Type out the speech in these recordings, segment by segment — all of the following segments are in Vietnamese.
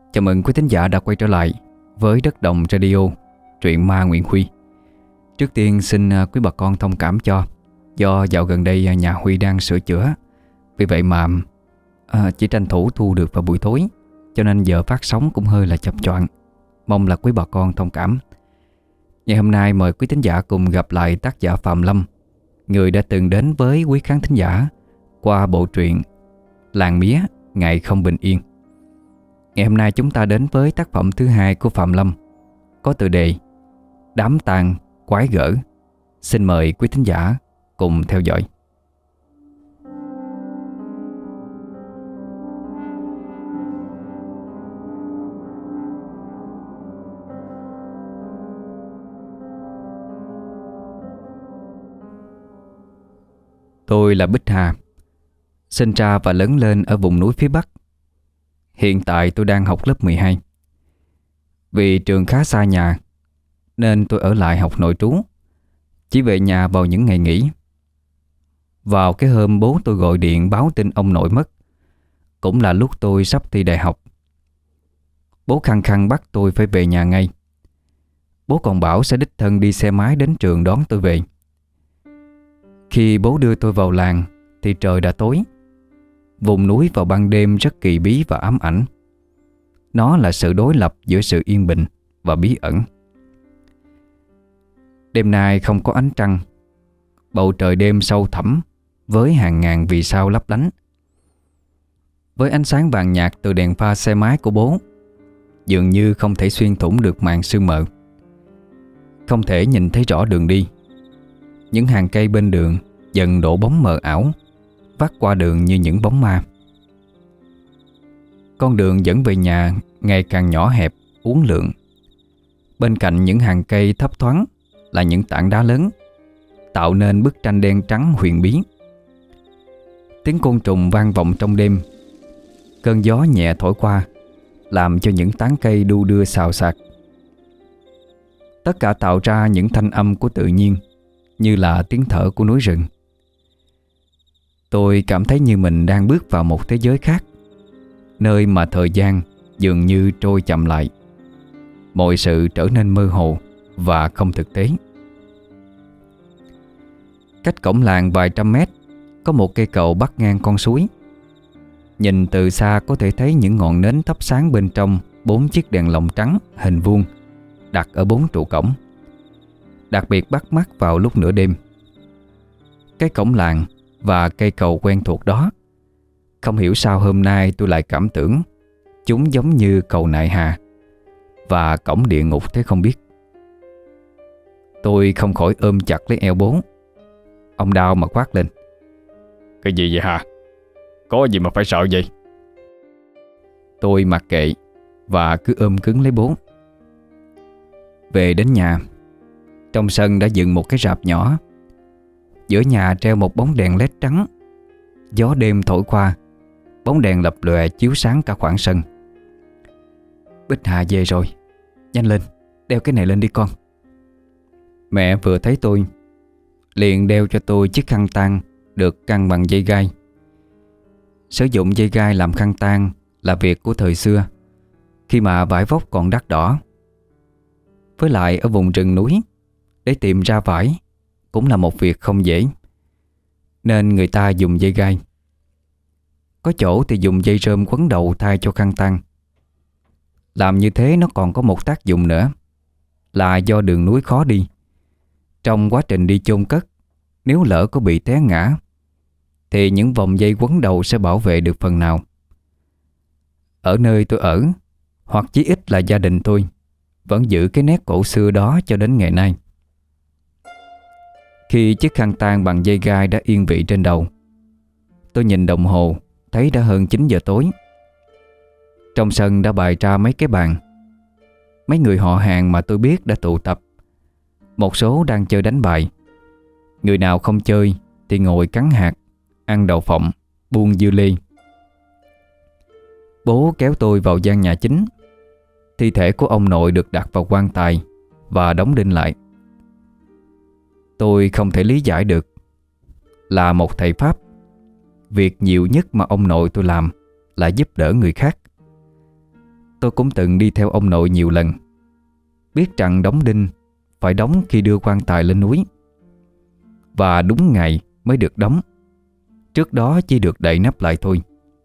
Chào mừng quý thính giả đã quay trở lại với Đất Đồng Radio, truyện ma Nguyễn Huy. Trước tiên xin quý bà con thông cảm cho, do dạo gần đây nhà Huy đang sửa chữa. Vì vậy mà chỉ tranh thủ thu được vào buổi tối, cho nên giờ phát sóng cũng hơi là chập choạng. Mong là quý bà con thông cảm. Ngày hôm nay mời quý thính giả cùng gặp lại tác giả Phạm Lâm, người đã từng đến với quý khán thính giả qua bộ truyện Làng Mía Ngày Không Bình Yên. Ngày hôm nay chúng ta đến với tác phẩm thứ hai của Phạm Lâm, có tựa đề Đám tang quái gở. Xin mời quý thính giả cùng theo dõi. Tôi là Bích Hà, sinh ra và lớn lên ở vùng núi phía Bắc. Hiện tại tôi đang học lớp 12. Vì trường khá xa nhà nên tôi ở lại học nội trú, chỉ về nhà vào những ngày nghỉ. Vào cái hôm bố tôi gọi điện báo tin ông nội mất, cũng là lúc tôi sắp thi đại học. Bố khăng khăng bắt tôi phải về nhà ngay. Bố còn bảo sẽ đích thân đi xe máy đến trường đón tôi về. Khi bố đưa tôi vào làng thì trời đã tối. Vùng núi vào ban đêm rất kỳ bí và ám ảnh. Nó là sự đối lập giữa sự yên bình và bí ẩn. Đêm nay không có ánh trăng. Bầu trời đêm sâu thẳm với hàng ngàn vì sao lấp lánh. Với ánh sáng vàng nhạt từ đèn pha xe máy của bố, dường như không thể xuyên thủng được màn sương mờ. Không thể nhìn thấy rõ đường đi. Những hàng cây bên đường dần đổ bóng mờ ảo, vắt qua đường như những bóng ma. Con đường dẫn về nhà ngày càng nhỏ hẹp, uốn lượn. Bên cạnh những hàng cây thấp thoáng là những tảng đá lớn, tạo nên bức tranh đen trắng huyền bí. Tiếng côn trùng vang vọng trong đêm. Cơn gió nhẹ thổi qua, làm cho những tán cây đu đưa xào xạc. Tất cả tạo ra những thanh âm của tự nhiên, như là tiếng thở của núi rừng. Tôi cảm thấy như mình đang bước vào một thế giới khác, nơi mà thời gian dường như trôi chậm lại. Mọi sự trở nên mơ hồ và không thực tế. Cách cổng làng vài trăm mét có một cây cầu bắc ngang con suối. Nhìn từ xa có thể thấy những ngọn nến thắp sáng bên trong 4 chiếc đèn lồng trắng hình vuông đặt ở 4 trụ cổng, đặc biệt bắt mắt vào lúc nửa đêm. Cái cổng làng và cây cầu quen thuộc đó, không hiểu sao hôm nay tôi lại cảm tưởng chúng giống như cầu Nại Hà và cổng địa ngục thế không biết. Tôi không khỏi ôm chặt lấy eo bố. Ông Đao mà quát lên: "Cái gì vậy hả? Có gì mà phải sợ vậy?" Tôi mặc kệ và cứ ôm cứng lấy bố. Về đến nhà, trong sân đã dựng một cái rạp nhỏ. Giữa nhà treo một bóng đèn led trắng. Gió đêm thổi qua, bóng đèn lập lòe chiếu sáng cả khoảng sân. "Bích Hà về rồi, nhanh lên, đeo cái này lên đi con." Mẹ vừa thấy tôi liền đeo cho tôi chiếc khăn tang được căng bằng dây gai. Sử dụng dây gai làm khăn tang là việc của thời xưa, khi mà vải vóc còn đắt đỏ. Với lại ở vùng rừng núi, để tìm ra vải cũng là một việc không dễ, nên người ta dùng dây gai. Có chỗ thì dùng dây rơm quấn đầu thay cho khăn tang. Làm như thế nó còn có một tác dụng nữa, là do đường núi khó đi. Trong quá trình đi chôn cất, nếu lỡ có bị té ngã thì những vòng dây quấn đầu sẽ bảo vệ được phần nào. Ở nơi tôi ở, hoặc chí ít là gia đình tôi, vẫn giữ cái nét cổ xưa đó cho đến ngày nay. Khi chiếc khăn tang bằng dây gai đã yên vị trên đầu, tôi nhìn đồng hồ, thấy đã hơn 9 giờ tối. Trong sân đã bày ra mấy cái bàn. Mấy người họ hàng mà tôi biết đã tụ tập. Một số đang chơi đánh bài. Người nào không chơi thì ngồi cắn hạt, ăn đậu phộng, buông dưa lê. Bố kéo tôi vào gian nhà chính. Thi thể của ông nội được đặt vào quan tài và đóng đinh lại. Tôi không thể lý giải được. Là một thầy Pháp, việc nhiều nhất mà ông nội tôi làm là giúp đỡ người khác. Tôi cũng từng đi theo ông nội nhiều lần, biết rằng đóng đinh phải đóng khi đưa quan tài lên núi, và đúng ngày mới được đóng. Trước đó chỉ được đậy nắp lại thôi.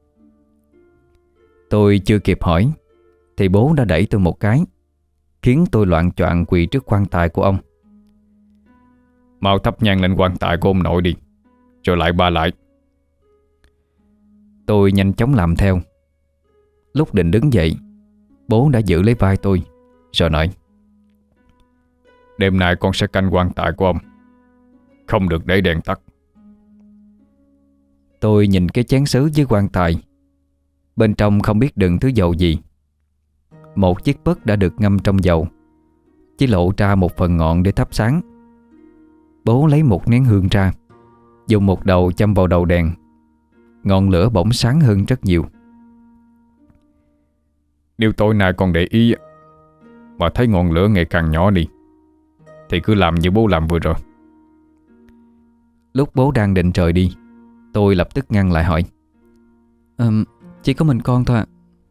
Tôi chưa kịp hỏi thì bố đã đẩy tôi một cái, khiến tôi loạng choạng quỳ trước quan tài của ông. Mau thắp nhang lên quan tài của ông nội đi, rồi lại ba lại. Tôi nhanh chóng làm theo. Lúc định đứng dậy, bố đã giữ lấy vai tôi rồi nói: Đêm nay con sẽ canh quan tài của ông, không được để đèn tắt. Tôi nhìn cái chén sứ với quan tài. Bên trong không biết đựng thứ dầu gì. Một chiếc bớt đã được ngâm trong dầu, chỉ lộ ra một phần ngọn để thắp sáng. Bố lấy một nén hương ra, dùng một đầu châm vào đầu đèn. Ngọn lửa bỗng sáng hơn rất nhiều. Nếu tối nay con để ý mà thấy ngọn lửa ngày càng nhỏ đi, thì cứ làm như bố làm vừa rồi. Lúc bố đang định rời đi, tôi lập tức ngăn lại hỏi: Chỉ có mình con thôi ạ.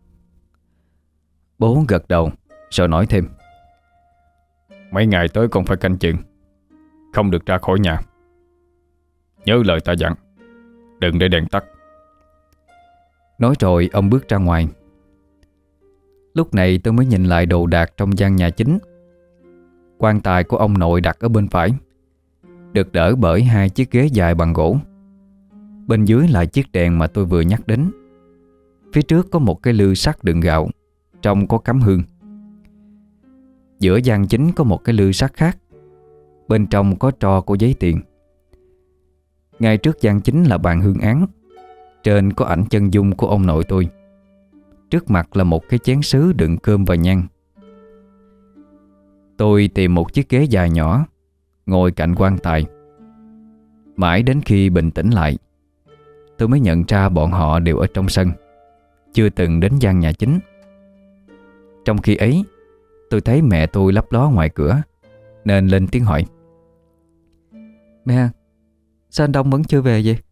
Bố gật đầu rồi nói thêm: Mấy ngày tới con phải canh chừng, không được ra khỏi nhà. Nhớ lời ta dặn, đừng để đèn tắt. Nói rồi ông bước ra ngoài. Lúc này tôi mới nhìn lại đồ đạc trong gian nhà chính. Quan tài của ông nội đặt ở bên phải, được đỡ bởi hai chiếc ghế dài bằng gỗ. Bên dưới là chiếc đèn mà tôi vừa nhắc đến. Phía trước có một cái lư sắt đựng gạo, trong có cắm hương. Giữa gian chính có một cái lư sắt khác, bên trong có tro của giấy tiền. Ngay trước gian chính là bàn hương án, trên có ảnh chân dung của ông nội tôi. Trước mặt là một cái chén sứ đựng cơm và nhang. Tôi tìm một chiếc ghế dài nhỏ, ngồi cạnh quan tài. Mãi đến khi bình tĩnh lại, tôi mới nhận ra bọn họ đều ở trong sân, chưa từng đến gian nhà chính. Trong khi ấy, tôi thấy mẹ tôi lấp ló ngoài cửa, nên lên tiếng hỏi: Mẹ, sao anh Đông vẫn chưa về vậy?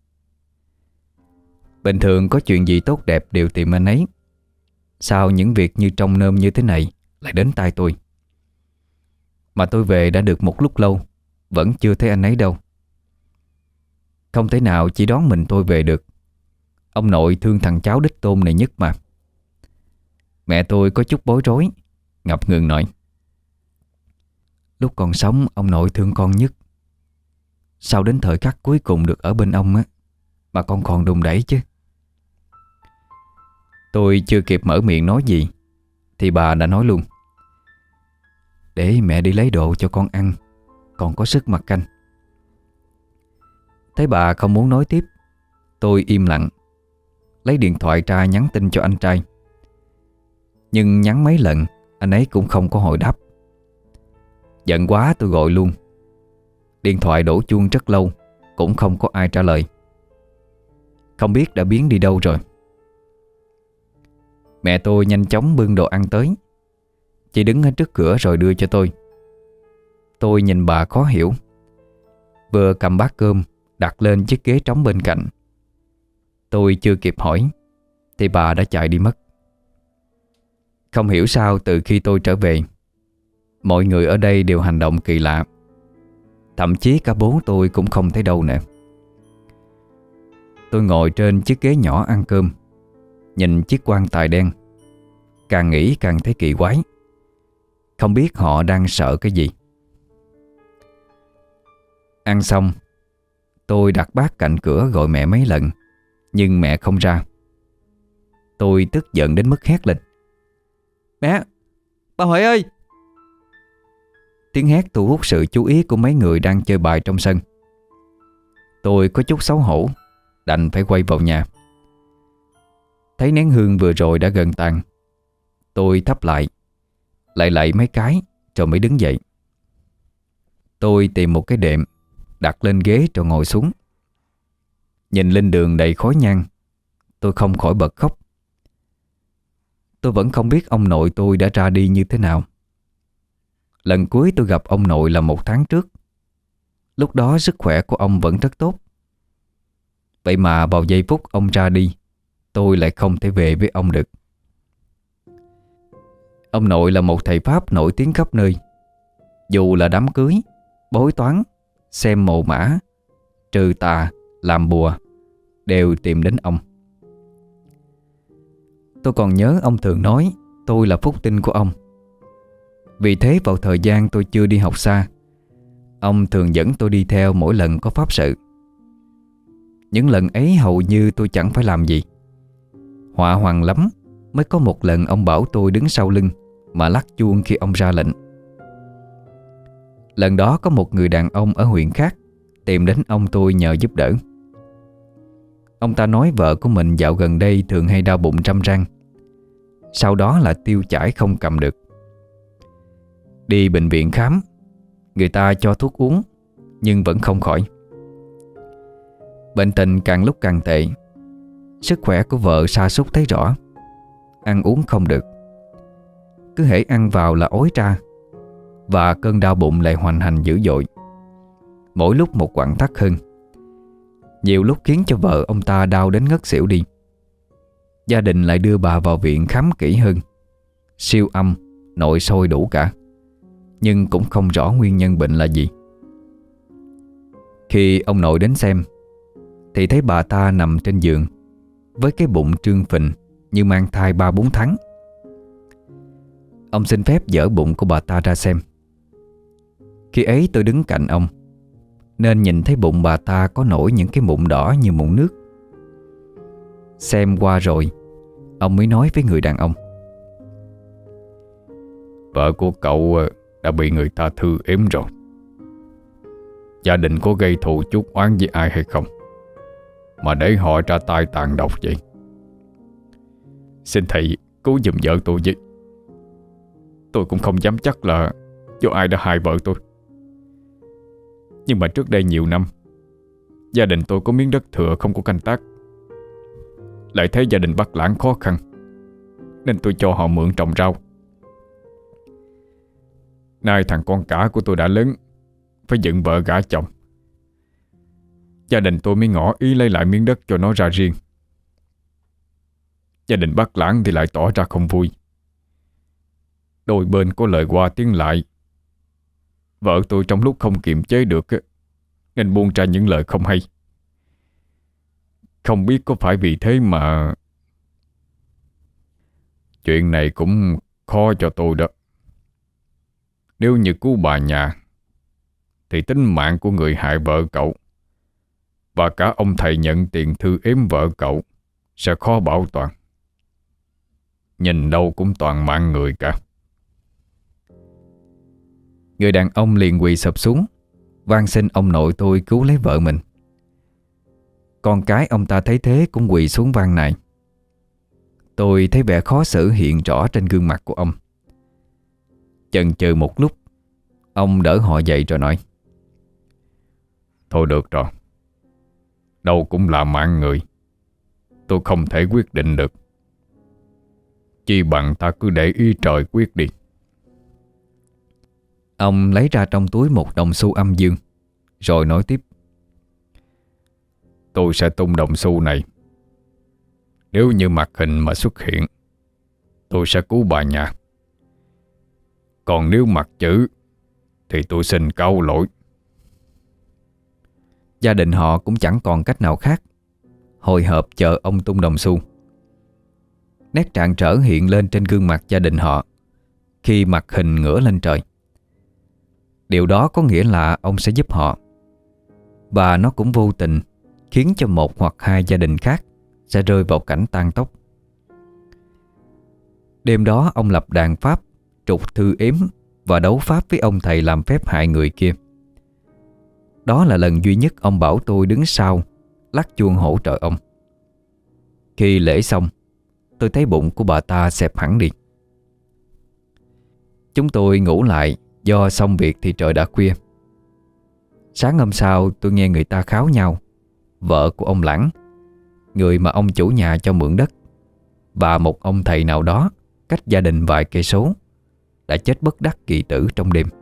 Bình thường có chuyện gì tốt đẹp đều tìm anh ấy. Sao những việc như trong nơm như thế này lại đến tai tôi? Mà tôi về đã được một lúc lâu, vẫn chưa thấy anh ấy đâu. Không thể nào chỉ đón mình tôi về được. Ông nội thương thằng cháu đích tôn này nhất mà. Mẹ tôi có chút bối rối, ngập ngừng nói: Lúc còn sống ông nội thương con nhất. Sao đến thời khắc cuối cùng được ở bên ông á mà con còn đùn đẩy chứ? Tôi chưa kịp mở miệng nói gì thì bà đã nói luôn: Để mẹ đi lấy đồ cho con ăn, còn có sức mà canh. Thấy bà không muốn nói tiếp, tôi im lặng, lấy điện thoại ra nhắn tin cho anh trai. Nhưng nhắn mấy lần anh ấy cũng không có hồi đáp. Giận quá tôi gọi luôn. Điện thoại đổ chuông rất lâu, cũng không có ai trả lời. Không biết đã biến đi đâu rồi. Mẹ tôi nhanh chóng bưng đồ ăn tới. Chị đứng ở trước cửa rồi đưa cho tôi. Tôi nhìn bà khó hiểu, vừa cầm bát cơm đặt lên chiếc ghế trống bên cạnh. Tôi chưa kịp hỏi thì bà đã chạy đi mất. Không hiểu sao từ khi tôi trở về, mọi người ở đây đều hành động kỳ lạ. Thậm chí cả bố tôi cũng không thấy đâu nè. Tôi ngồi trên chiếc ghế nhỏ ăn cơm, nhìn chiếc quan tài đen. Càng nghĩ càng thấy kỳ quái. Không biết họ đang sợ cái gì. Ăn xong, tôi đặt bát cạnh cửa gọi mẹ mấy lần, nhưng mẹ không ra. Tôi tức giận đến mức hét lên: Mẹ! Bà Huệ ơi! Tiếng hét thu hút sự chú ý của mấy người đang chơi bài trong sân. Tôi có chút xấu hổ, đành phải quay vào nhà. Thấy nén hương vừa rồi đã gần tàn, tôi thắp lại lạy mấy cái rồi mới đứng dậy. Tôi tìm một cái đệm đặt lên ghế rồi ngồi xuống. Nhìn lên đường đầy khói nhang, tôi không khỏi bật khóc. Tôi vẫn không biết ông nội tôi đã ra đi như thế nào. Lần cuối tôi gặp ông nội là 1 tháng trước. Lúc đó sức khỏe của ông vẫn rất tốt. Vậy mà vào giây phút ông ra đi, tôi lại không thể về với ông được. Ông nội là một thầy Pháp nổi tiếng khắp nơi. Dù là đám cưới, bói toán, xem mồ mã, trừ tà, làm bùa, đều tìm đến ông. Tôi còn nhớ ông thường nói tôi là phúc tinh của ông. Vì thế vào thời gian tôi chưa đi học xa, ông thường dẫn tôi đi theo mỗi lần có pháp sự. Những lần ấy hầu như tôi chẳng phải làm gì. Họa hoàng lắm mới có một lần ông bảo tôi đứng sau lưng mà lắc chuông khi ông ra lệnh. Lần đó có một người đàn ông ở huyện khác tìm đến ông tôi nhờ giúp đỡ. Ông ta nói vợ của mình dạo gần đây thường hay đau bụng trăm răng, sau đó là tiêu chảy không cầm được. Đi bệnh viện khám, người ta cho thuốc uống nhưng vẫn không khỏi. Bệnh tình càng lúc càng tệ. Sức khỏe của vợ sa sút thấy rõ. Ăn uống không được, cứ hễ ăn vào là ói ra, và cơn đau bụng lại hoành hành dữ dội, mỗi lúc một quặn thắt hơn. Nhiều lúc khiến cho vợ ông ta đau đến ngất xỉu đi. Gia đình lại đưa bà vào viện khám kỹ hơn, siêu âm, nội soi đủ cả, nhưng cũng không rõ nguyên nhân bệnh là gì. Khi ông nội đến xem thì thấy bà ta nằm trên giường với cái bụng trương phình như mang thai 3-4 tháng. Ông xin phép dỡ bụng của bà ta ra xem. Khi ấy tôi đứng cạnh ông, nên nhìn thấy bụng bà ta có nổi những cái mụn đỏ như mụn nước. Xem qua rồi, ông mới nói với người đàn ông: Vợ của cậu đã bị người ta thư ếm rồi. Gia đình có gây thù chuốc oán với ai hay không mà để họ ra tay tàn độc vậy? Xin thầy cứu giùm vợ tôi với. Tôi cũng không dám chắc là do ai đã hại vợ tôi. Nhưng mà trước đây nhiều năm, gia đình tôi có miếng đất thừa không có canh tác. Lại thấy gia đình Bắc Lãng khó khăn, nên tôi cho họ mượn trồng rau. Nay thằng con cả của tôi đã lớn, phải dựng vợ gả chồng. Gia đình tôi mới ngỏ ý lấy lại miếng đất cho nó ra riêng. Gia đình Bắc Lãng thì lại tỏ ra không vui. Đôi bên có lời qua tiếng lại. Vợ tôi trong lúc không kiềm chế được nên buông ra những lời không hay. Không biết có phải vì thế mà chuyện này cũng khó cho tôi đó. Nếu như cứu bà nhà thì tính mạng của người hại vợ cậu và cả ông thầy nhận tiền thư ếm vợ cậu sẽ khó bảo toàn. Nhìn đâu cũng toàn mạng người cả. Người đàn ông liền quỳ sụp xuống, van xin ông nội tôi cứu lấy vợ mình. Con cái ông ta thấy thế cũng quỳ xuống van nài. Tôi thấy vẻ khó xử hiện rõ trên gương mặt của ông. Chần chừ một lúc, ông đỡ họ dậy rồi nói: Thôi được rồi, đâu cũng là mạng người, tôi không thể quyết định được. Chi bằng ta cứ để ý trời quyết đi. Ông lấy ra trong túi một đồng xu âm dương, rồi nói tiếp: Tôi sẽ tung đồng xu này. Nếu như mặt hình mà xuất hiện, tôi sẽ cứu bà nhà. Còn nếu mặt chữ thì tôi xin cáo lỗi. Gia đình họ cũng chẳng còn cách nào khác, hồi hộp chờ ông tung đồng xu. Nét rạng rỡ hiện lên trên gương mặt gia đình họ khi mặt hình ngửa lên trời. Điều đó có nghĩa là ông sẽ giúp họ. Và nó cũng vô tình khiến cho một hoặc hai gia đình khác sẽ rơi vào cảnh tang tóc. Đêm đó ông lập đàn pháp, trục thư ếm và đấu pháp với ông thầy làm phép hại người kia. Đó là lần duy nhất ông bảo tôi đứng sau lắc chuông hỗ trợ ông. Khi lễ xong, tôi thấy bụng của bà ta xẹp hẳn đi. Chúng tôi ngủ lại do xong việc thì trời đã khuya. Sáng hôm sau tôi nghe người ta kháo nhau vợ của ông Lãng, người mà ông chủ nhà cho mượn đất, và một ông thầy nào đó cách gia đình vài cây số đã chết bất đắc kỳ tử trong đêm.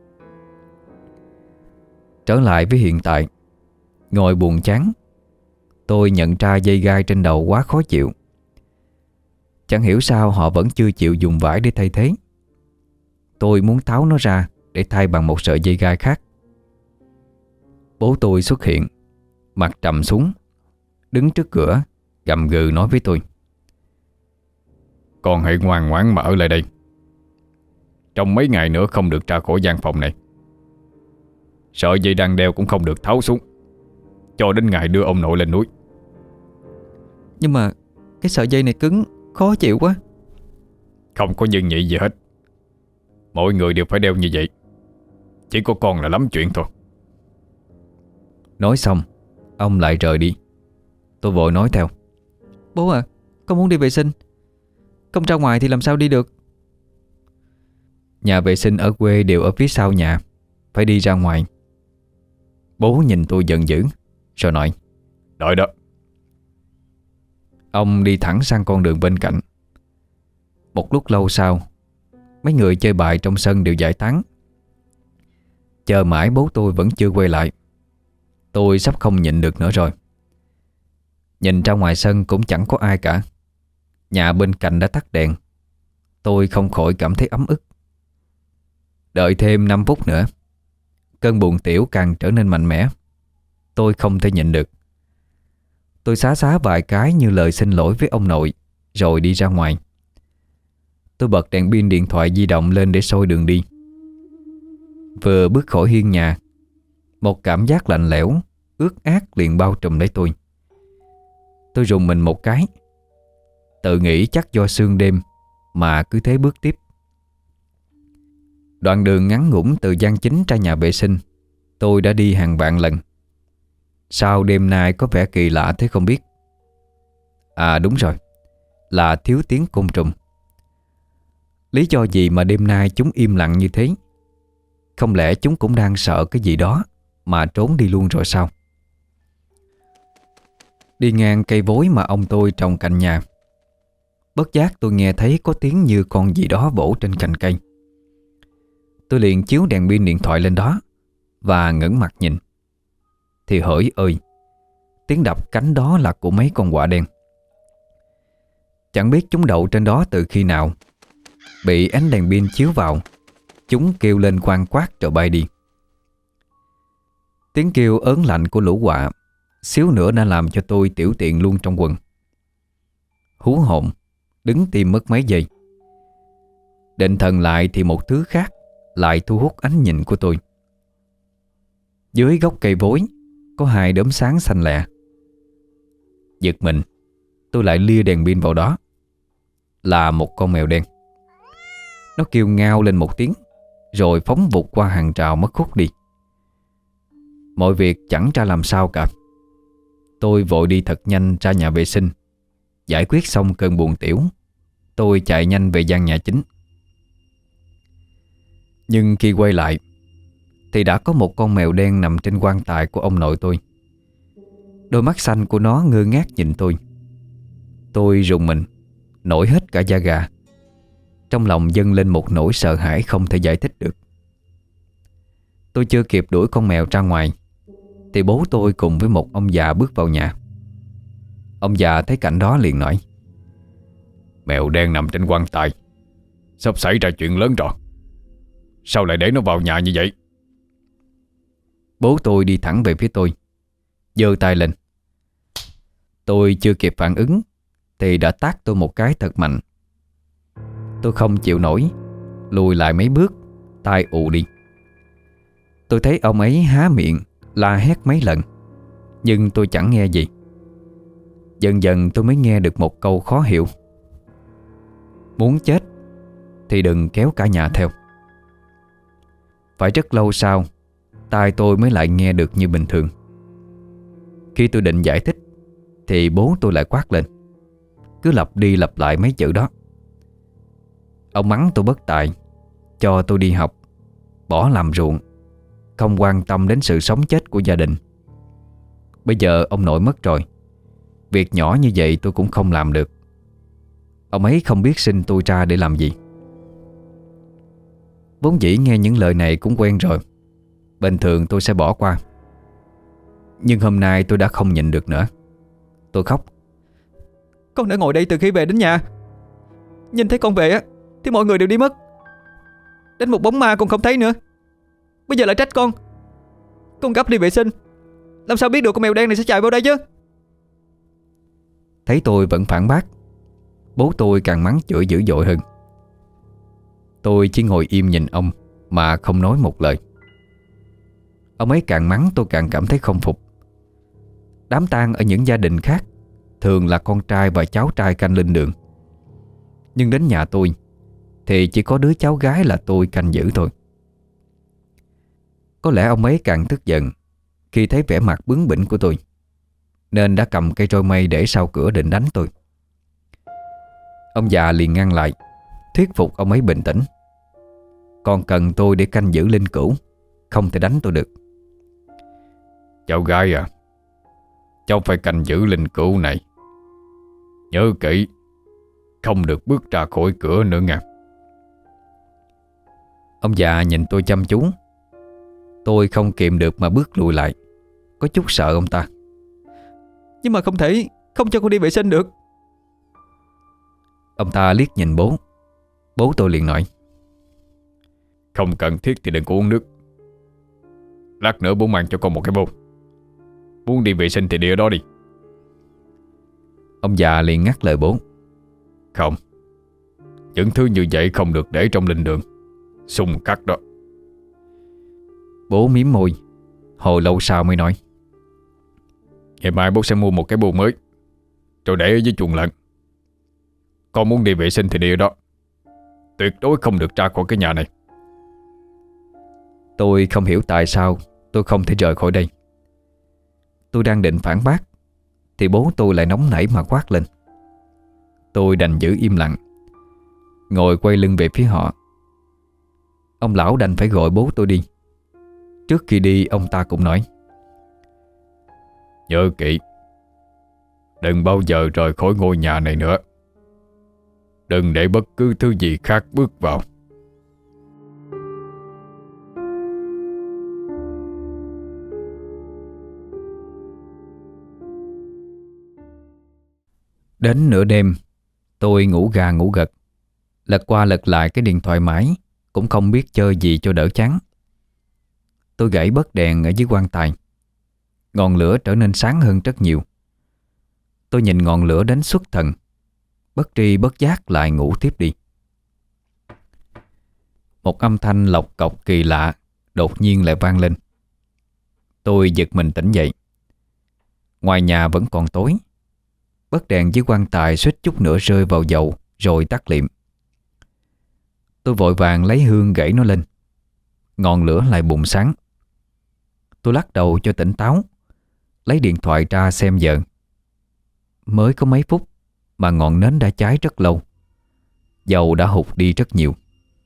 Trở lại với hiện tại, ngồi buồn chán, tôi nhận ra dây gai trên đầu quá khó chịu. Chẳng hiểu sao họ vẫn chưa chịu dùng vải để thay thế. Tôi muốn tháo nó ra để thay bằng một sợi dây gai khác. Bố tôi xuất hiện, mặt trầm xuống, đứng trước cửa, gầm gừ nói với tôi: Con hãy ngoan ngoãn mà ở lại đây. Trong mấy ngày nữa không được ra khỏi gian phòng này. Sợi dây đang đeo cũng không được tháo xuống cho đến ngày đưa ông nội lên núi. Nhưng mà cái sợi dây này cứng, khó chịu quá. Không có nhưng nhị gì hết. Mọi người đều phải đeo như vậy. Chỉ có con là lắm chuyện thôi. Nói xong, ông lại rời đi. Tôi vội nói theo: Bố à, con muốn đi vệ sinh. Không ra ngoài thì làm sao đi được. Nhà vệ sinh ở quê đều ở phía sau nhà, phải đi ra ngoài. Bố nhìn tôi giận dữ rồi nói: Đợi đó. Ông đi thẳng sang con đường bên cạnh. Một lúc lâu sau, mấy người chơi bài trong sân đều giải tán. Chờ mãi bố tôi vẫn chưa quay lại. Tôi sắp không nhịn được nữa rồi. Nhìn ra ngoài sân cũng chẳng có ai cả. Nhà bên cạnh đã tắt đèn. Tôi không khỏi cảm thấy ấm ức. Đợi thêm 5 phút nữa, cơn buồn tiểu càng trở nên mạnh mẽ. Tôi không thể nhịn được. Tôi xá vài cái như lời xin lỗi với ông nội, rồi đi ra ngoài. Tôi bật đèn pin điện thoại di động lên để soi đường đi. Vừa bước khỏi hiên nhà, một cảm giác lạnh lẽo, ướt át liền bao trùm lấy tôi. Tôi rùng mình một cái, tự nghĩ chắc do sương đêm mà cứ thế bước tiếp. Đoạn đường ngắn ngủn từ gian chính ra nhà vệ sinh tôi đã đi hàng vạn lần. Sao đêm nay có vẻ kỳ lạ thế không biết. À đúng rồi, là thiếu tiếng côn trùng. Lý do gì mà đêm nay chúng im lặng như thế? Không lẽ chúng cũng đang sợ cái gì đó mà trốn đi luôn rồi sao? Đi ngang cây vối mà ông tôi trồng cạnh nhà, bất giác tôi nghe thấy có tiếng như con gì đó vỗ trên cành cây. Tôi liền chiếu đèn pin điện thoại lên đó và ngẩng mặt nhìn. Thì hỡi ơi, tiếng đập cánh đó là của mấy con quạ đen. Chẳng biết chúng đậu trên đó từ khi nào. Bị ánh đèn pin chiếu vào, chúng kêu lên quang quát rồi bay đi. Tiếng kêu ớn lạnh của lũ quạ xíu nữa đã làm cho tôi tiểu tiện luôn trong quần. Hú hồn, đứng tim mất mấy giây. Định thần lại thì một thứ khác lại thu hút ánh nhìn của tôi. Dưới gốc cây vối có hai đốm sáng xanh lẹ. Giật mình, tôi lại lia đèn pin vào đó. Là một con mèo đen. Nó kêu ngao lên một tiếng, rồi phóng vụt qua hàng rào mất hút đi. Mọi việc chẳng ra làm sao cả. Tôi vội đi thật nhanh ra nhà vệ sinh. Giải quyết xong cơn buồn tiểu, tôi chạy nhanh về gian nhà chính. Nhưng khi quay lại thì đã có một con mèo đen nằm trên quan tài của ông nội tôi. Đôi mắt xanh của nó ngơ ngác nhìn tôi. Tôi rùng mình, nổi hết cả da gà. Trong lòng dâng lên một nỗi sợ hãi không thể giải thích được. Tôi chưa kịp đuổi con mèo ra ngoài thì bố tôi cùng với một ông già bước vào nhà. Ông già thấy cảnh đó liền nói: Mèo đen nằm trên quan tài, sắp xảy ra chuyện lớn rồi. Sao lại để nó vào nhà như vậy? Bố tôi đi thẳng về phía tôi, giơ tay lên. Tôi chưa kịp phản ứng thì đã tát tôi một cái thật mạnh. Tôi không chịu nổi, lùi lại mấy bước, tai ù đi. Tôi thấy ông ấy há miệng la hét mấy lần, nhưng tôi chẳng nghe gì. Dần dần tôi mới nghe được một câu khó hiểu: muốn chết thì đừng kéo cả nhà theo. Phải rất lâu sau, tai tôi mới lại nghe được như bình thường. Khi tôi định giải thích thì bố tôi lại quát lên, cứ lặp đi lặp lại mấy chữ đó. Ông mắng tôi bất tài, cho tôi đi học, bỏ làm ruộng, không quan tâm đến sự sống chết của gia đình. Bây giờ ông nội mất rồi, việc nhỏ như vậy tôi cũng không làm được. Ông ấy không biết sinh tôi ra để làm gì. Vốn dĩ nghe những lời này cũng quen rồi, bình thường tôi sẽ bỏ qua. Nhưng hôm nay tôi đã không nhịn được nữa. Tôi khóc: con đã ngồi đây từ khi về đến nhà. Nhìn thấy con về á thì mọi người đều đi mất. Đến một bóng ma còn không thấy nữa. Bây giờ lại trách con. Con gấp đi vệ sinh, làm sao biết được con mèo đen này sẽ chạy vào đây chứ? Thấy tôi vẫn phản bác, bố tôi càng mắng chửi dữ dội hơn. Tôi chỉ ngồi im nhìn ông mà không nói một lời. Ông ấy càng mắng tôi càng cảm thấy không phục. Đám tang ở những gia đình khác thường là con trai và cháu trai canh linh đường, nhưng đến nhà tôi thì chỉ có đứa cháu gái là tôi canh giữ thôi. Có lẽ ông ấy càng tức giận khi thấy vẻ mặt bướng bỉnh của tôi, nên đã cầm cây roi mây để sau cửa định đánh tôi. Ông già liền ngăn lại, thuyết phục ông ấy bình tĩnh. Còn cần tôi để canh giữ linh cữu, không thể đánh tôi được. Cháu gái à, cháu phải canh giữ linh cữu này. Nhớ kỹ, không được bước ra khỏi cửa nữa nha. Ông già nhìn tôi chăm chú. Tôi không kiềm được mà bước lùi lại, có chút sợ ông ta. Nhưng mà không thể không cho con đi vệ sinh được. Ông ta liếc nhìn bố. Bố tôi liền nói: Không cần thiết thì đừng có uống nước. Lát nữa bố mang cho con một cái bồn. Muốn đi vệ sinh thì đi ở đó đi. Ông già liền ngắt lời bố: Không, những thứ như vậy không được để trong linh đường. Xung khắc đó. Bố mím môi, hồi lâu sau mới nói: Ngày mai bố sẽ mua một cái bồn mới, rồi để ở dưới chuồng lợn. Con muốn đi vệ sinh thì đi ở đó. Tuyệt đối không được ra khỏi cái nhà này. Tôi không hiểu tại sao tôi không thể rời khỏi đây. Tôi đang định phản bác thì bố tôi lại nóng nảy mà quát lên. Tôi đành giữ im lặng, ngồi quay lưng về phía họ. Ông lão đành phải gọi bố tôi đi. Trước khi đi, ông ta cũng nói: Nhớ kỹ, đừng bao giờ rời khỏi ngôi nhà này nữa. Đừng để bất cứ thứ gì khác bước vào. Đến nửa đêm, tôi ngủ gà ngủ gật, lật qua lật lại cái điện thoại mãi, cũng không biết chơi gì cho đỡ chán. Tôi gãy bớt đèn ở dưới quan tài. Ngọn lửa trở nên sáng hơn rất nhiều. Tôi nhìn ngọn lửa đến xuất thần, bất tri bất giác lại ngủ tiếp đi. Một âm thanh lộc cộc kỳ lạ đột nhiên lại vang lên. Tôi giật mình tỉnh dậy. Ngoài nhà vẫn còn tối. Bớt đèn dưới quan tài suýt chút nữa rơi vào dầu rồi tắt liệm. Tôi vội vàng lấy hương gảy nó lên. Ngọn lửa lại bùng sáng. Tôi lắc đầu cho tỉnh táo, lấy điện thoại ra xem giờ. Mới có mấy phút mà ngọn nến đã cháy rất lâu. Dầu đã hụt đi rất nhiều.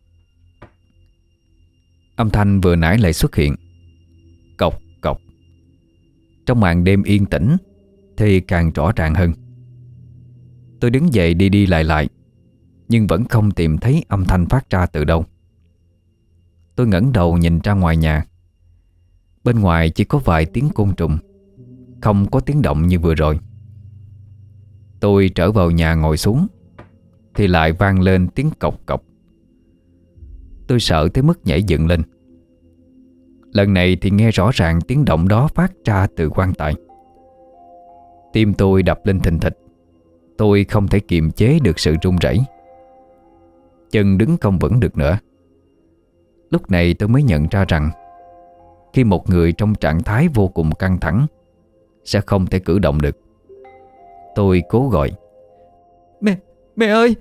Âm thanh vừa nãy lại xuất hiện. Cộc cộc. Trong màn đêm yên tĩnh thì càng rõ ràng hơn. Tôi đứng dậy đi đi lại lại, nhưng vẫn không tìm thấy âm thanh phát ra từ đâu. Tôi ngẩng đầu nhìn ra ngoài nhà. Bên ngoài chỉ có vài tiếng côn trùng, không có tiếng động như vừa rồi. Tôi trở vào nhà ngồi xuống thì lại vang lên tiếng cộc cộc. Tôi sợ tới mức nhảy dựng lên. Lần này thì nghe rõ ràng tiếng động đó phát ra từ quan tài. Tim tôi đập lên thình thịch. Tôi không thể kiềm chế được sự run rẩy. Chân đứng không vững được nữa. Lúc này tôi mới nhận ra rằng khi một người trong trạng thái vô cùng căng thẳng sẽ không thể cử động được. Tôi cố gọi: Mẹ ơi!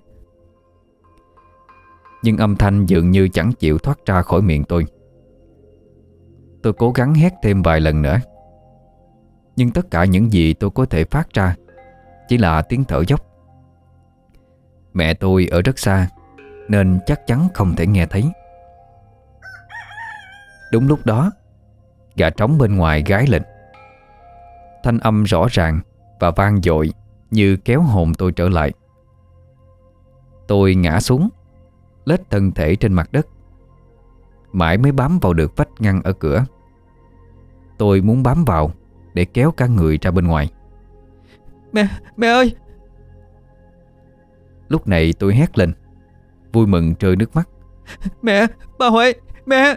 Nhưng âm thanh dường như chẳng chịu thoát ra khỏi miệng tôi. Tôi cố gắng hét thêm vài lần nữa, nhưng tất cả những gì tôi có thể phát ra chỉ là tiếng thở dốc. Mẹ tôi ở rất xa nên chắc chắn không thể nghe thấy. Đúng lúc đó, gà trống bên ngoài gáy lên. Thanh âm rõ ràng và vang dội như kéo hồn tôi trở lại. Tôi ngã xuống, lết thân thể trên mặt đất, mãi mới bám vào được vách ngăn ở cửa. Tôi muốn bám vào để kéo cả người ra bên ngoài. Mẹ ơi! Lúc này tôi hét lên, vui mừng rơi nước mắt. Mẹ, bà Huệ, mẹ.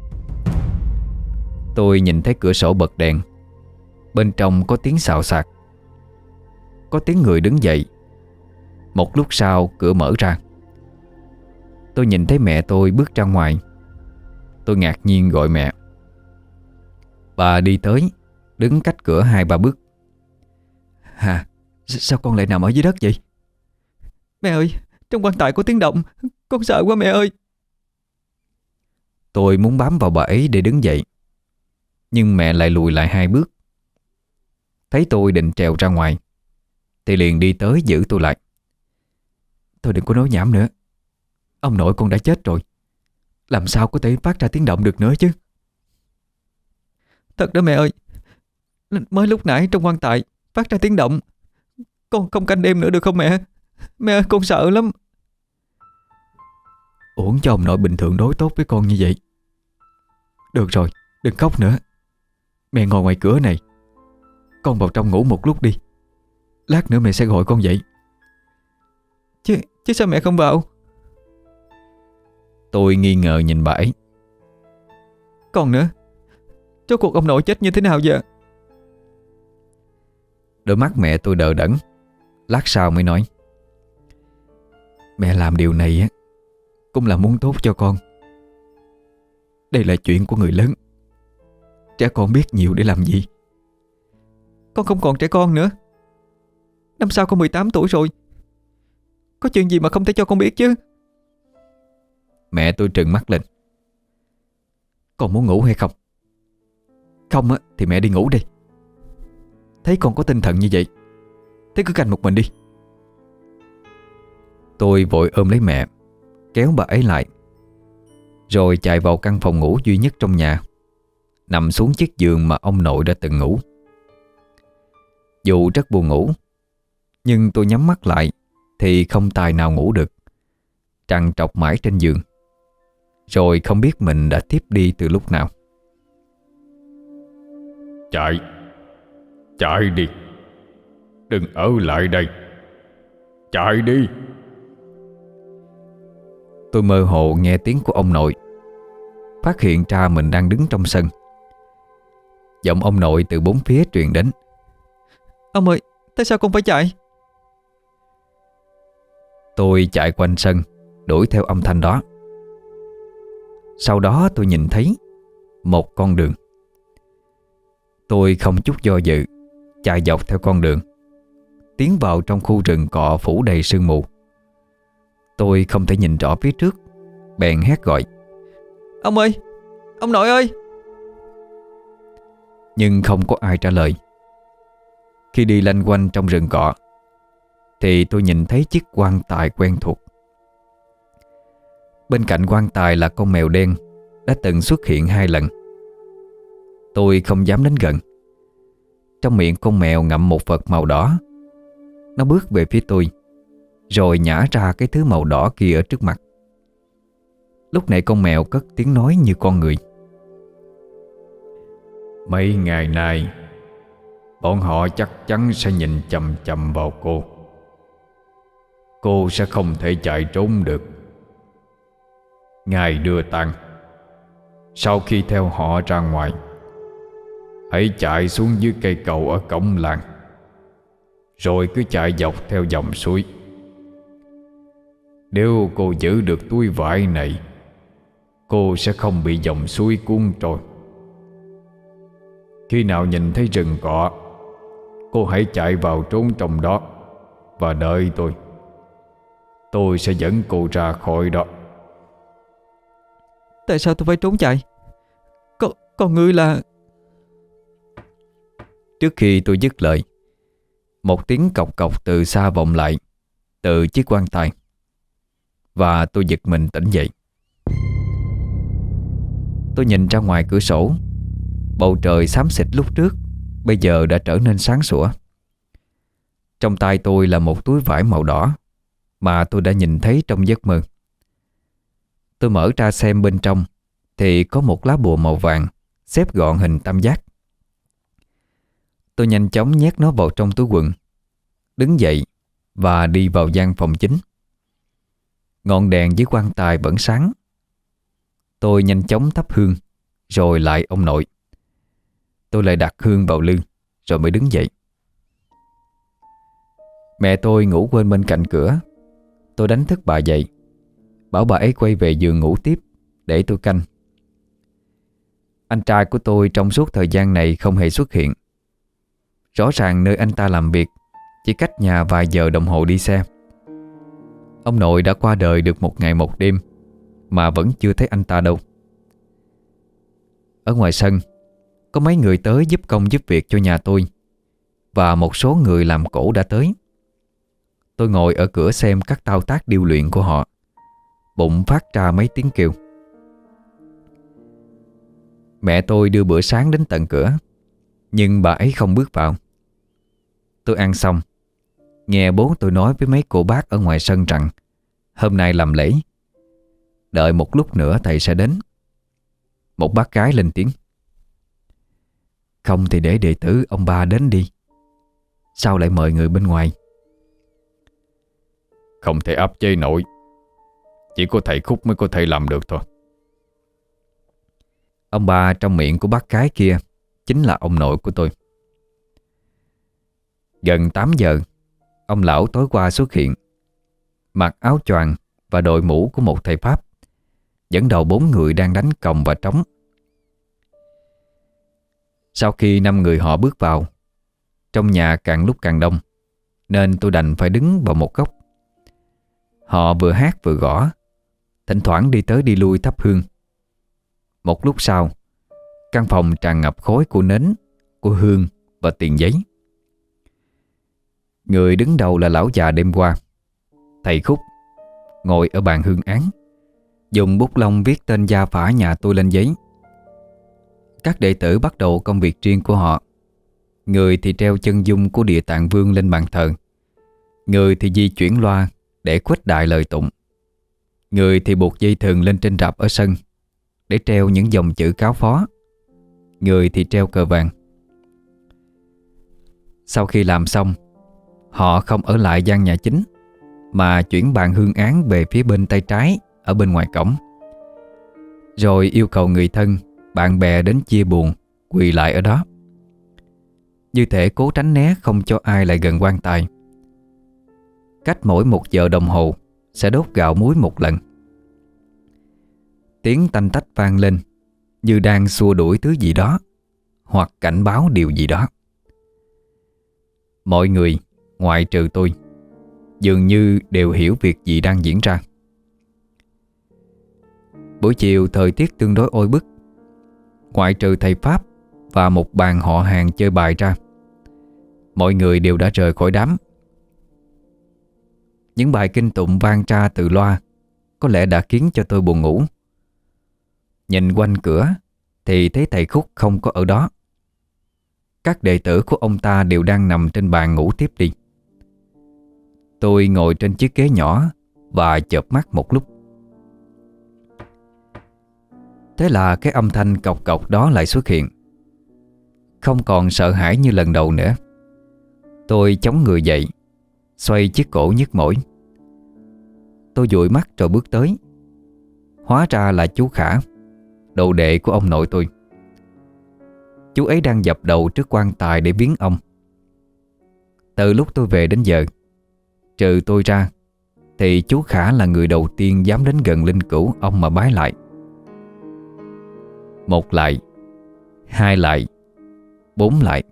Tôi nhìn thấy cửa sổ bật đèn. Bên trong có tiếng xào xạc, có tiếng người đứng dậy. Một lúc sau cửa mở ra. Tôi nhìn thấy mẹ tôi bước ra ngoài. Tôi ngạc nhiên gọi mẹ. Bà đi tới, đứng cách cửa 2-3 bước. Hà, sao con lại nằm ở dưới đất vậy? Mẹ ơi, trong quan tài có tiếng động. Con sợ quá mẹ ơi. Tôi muốn bám vào bà ấy để đứng dậy, nhưng mẹ lại lùi lại 2 bước. Thấy tôi định trèo ra ngoài thì liền đi tới giữ tôi lại. Thôi đừng có nói nhảm nữa. Ông nội con đã chết rồi, làm sao có thể phát ra tiếng động được nữa chứ. Thật đó mẹ ơi, mới lúc nãy trong quan tài phát ra tiếng động. Con không canh đêm nữa được không mẹ? Mẹ ơi, con sợ lắm. Uổng cho ông nội bình thường đối tốt với con như vậy. Được rồi, đừng khóc nữa. Mẹ ngồi ngoài cửa này, con vào trong ngủ một lúc đi. Lát nữa mẹ sẽ gọi con dậy. Chứ sao mẹ không vào? Tôi nghi ngờ nhìn bà ấy. Còn nữa, rốt cuộc ông nội chết như thế nào vậy? Đôi mắt mẹ tôi đờ đẫn. Lát sau mới nói: Mẹ làm điều này á cũng là muốn tốt cho con. Đây là chuyện của người lớn, trẻ con biết nhiều để làm gì. Con không còn trẻ con nữa. Năm sau con 18 tuổi rồi. Có chuyện gì mà không thể cho con biết chứ? Mẹ tôi trừng mắt lên. Con muốn ngủ hay không? Không á thì mẹ đi ngủ đi. Thấy con có tinh thần như vậy, thế cứ canh một mình đi. Tôi vội ôm lấy mẹ, kéo bà ấy lại, rồi chạy vào căn phòng ngủ duy nhất trong nhà, nằm xuống chiếc giường mà ông nội đã từng ngủ. Dù rất buồn ngủ, nhưng tôi nhắm mắt lại thì không tài nào ngủ được, trằn trọc mãi trên giường, rồi không biết mình đã thiếp đi từ lúc nào. Chạy, chạy đi, đừng ở lại đây, chạy đi. Tôi mơ hồ nghe tiếng của ông nội, phát hiện ra mình đang đứng trong sân. Giọng ông nội từ bốn phía truyền đến: Ông ơi, tại sao con phải chạy? Tôi chạy quanh sân, đuổi theo âm thanh đó. Sau đó tôi nhìn thấy một con đường. Tôi không chút do dự chạy dọc theo con đường, tiến vào trong khu rừng cọ phủ đầy sương mù. Tôi không thể nhìn rõ phía trước, bèn hét gọi: Ông ơi, ông nội ơi. Nhưng không có ai trả lời. Khi đi lanh quanh trong rừng cọ thì tôi nhìn thấy chiếc quan tài quen thuộc. Bên cạnh quan tài là con mèo đen đã từng xuất hiện 2 lần. Tôi không dám đến gần. Trong miệng con mèo ngậm một vật màu đỏ. Nó bước về phía tôi, rồi nhả ra cái thứ màu đỏ kia ở trước mặt. Lúc này con mèo cất tiếng nói như con người: Mấy ngày nay bọn họ chắc chắn sẽ nhìn chằm chằm vào cô. Cô sẽ không thể chạy trốn được. Ngài đưa tang, sau khi theo họ ra ngoài, hãy chạy xuống dưới cây cầu ở cổng làng, rồi cứ chạy dọc theo dòng suối. Nếu cô giữ được túi vải này, cô sẽ không bị dòng suối cuốn trôi. Khi nào nhìn thấy rừng cọ, cô hãy chạy vào trốn trong đó và đợi tôi. Tôi sẽ dẫn cô ra khỏi đó. Tại sao tôi phải trốn chạy? Con ngươi là... Trước khi tôi dứt lời, một tiếng cộc cộc từ xa vọng lại từ chiếc quan tài, và tôi giật mình tỉnh dậy. Tôi nhìn ra ngoài cửa sổ. Bầu trời xám xịt lúc trước bây giờ đã trở nên sáng sủa. Trong tay tôi là một túi vải màu đỏ mà tôi đã nhìn thấy trong giấc mơ. Tôi mở ra xem bên trong thì có một lá bùa màu vàng xếp gọn hình tam giác. Tôi nhanh chóng nhét nó vào trong túi quần, đứng dậy và đi vào gian phòng chính. Ngọn đèn dưới quan tài vẫn sáng, Tôi nhanh chóng thắp hương rồi lại ông nội. Tôi lại đặt hương vào lư rồi mới đứng dậy. Mẹ tôi ngủ quên bên cạnh cửa. Tôi đánh thức bà dậy, bảo bà ấy quay về giường ngủ tiếp để tôi canh. Anh trai của tôi trong suốt thời gian này không hề xuất hiện. Rõ ràng nơi anh ta làm việc chỉ cách nhà vài giờ đồng hồ đi xe. Ông nội đã qua đời được một ngày một đêm mà vẫn chưa thấy anh ta đâu. Ở ngoài sân có mấy người tới giúp công giúp việc cho nhà tôi, và một số người làm cổ đã tới. Tôi ngồi ở cửa xem các thao tác điêu luyện của họ, bụng phát ra mấy tiếng kêu. Mẹ tôi đưa bữa sáng đến tận cửa, nhưng bà ấy không bước vào. Tôi ăn xong, nghe bố tôi nói với mấy cô bác ở ngoài sân rằng hôm nay làm lễ, đợi một lúc nữa thầy sẽ đến. Một bác gái lên tiếng: "Không thì để đệ tử ông ba đến đi, sao lại mời người bên ngoài?" Không thể áp chế nổi, chỉ có thầy Khúc mới có thể làm được thôi. Ông ba trong miệng của bác gái kia chính là ông nội của tôi. Gần 8 giờ, ông lão tối qua xuất hiện, mặc áo choàng và đội mũ của một thầy Pháp, dẫn đầu 4 người đang đánh còng và trống. Sau khi 5 người họ bước vào, trong nhà càng lúc càng đông, nên tôi đành phải đứng vào một góc. Họ vừa hát vừa gõ, thỉnh thoảng đi tới đi lui thắp hương. Một lúc sau, căn phòng tràn ngập khói của nến, của hương và tiền giấy. Người đứng đầu là lão già đêm qua, thầy Khúc, ngồi ở bàn hương án, dùng bút lông viết tên gia phả nhà tôi lên giấy. Các đệ tử bắt đầu công việc riêng của họ. Người thì treo chân dung của Địa Tạng Vương lên bàn thờ, người thì di chuyển loa để khuếch đại lời tụng, người thì buộc dây thừng lên trên rạp ở sân để treo những dòng chữ cáo phó, người thì treo cờ vàng. Sau khi làm xong, họ không ở lại gian nhà chính mà chuyển bàn hương án về phía bên tay trái ở bên ngoài cổng, rồi yêu cầu người thân, bạn bè đến chia buồn, quỳ lại ở đó, như thể cố tránh né không cho ai lại gần quan tài. Cách mỗi 1 giờ đồng hồ sẽ đốt gạo muối một lần. Tiếng tanh tách vang lên như đang xua đuổi thứ gì đó hoặc cảnh báo điều gì đó. Mọi người, ngoại trừ tôi, dường như đều hiểu việc gì đang diễn ra. Buổi chiều thời tiết tương đối oi bức. Ngoại trừ thầy Pháp và một bàn họ hàng chơi bài ra, mọi người đều đã rời khỏi đám. Những bài kinh tụng vang ra từ loa có lẽ đã khiến cho tôi buồn ngủ. Nhìn quanh cửa thì thấy thầy Khúc không có ở đó. Các đệ tử của ông ta đều đang nằm trên bàn ngủ tiếp đi. Tôi ngồi trên chiếc ghế nhỏ và chợp mắt một lúc. Thế là cái âm thanh cộc cộc đó lại xuất hiện. Không còn sợ hãi như lần đầu nữa. Tôi chống người dậy, xoay chiếc cổ nhức mỏi. Tôi dụi mắt rồi bước tới. Hóa ra là chú Khả, đồ đệ của ông nội tôi. Chú ấy đang dập đầu trước quan tài để viếng ông. Từ lúc tôi về đến giờ, trừ tôi ra, thì chú Khả là người đầu tiên dám đến gần linh cữu ông mà bái lại. 1 lại, 2 lại, 4 lại.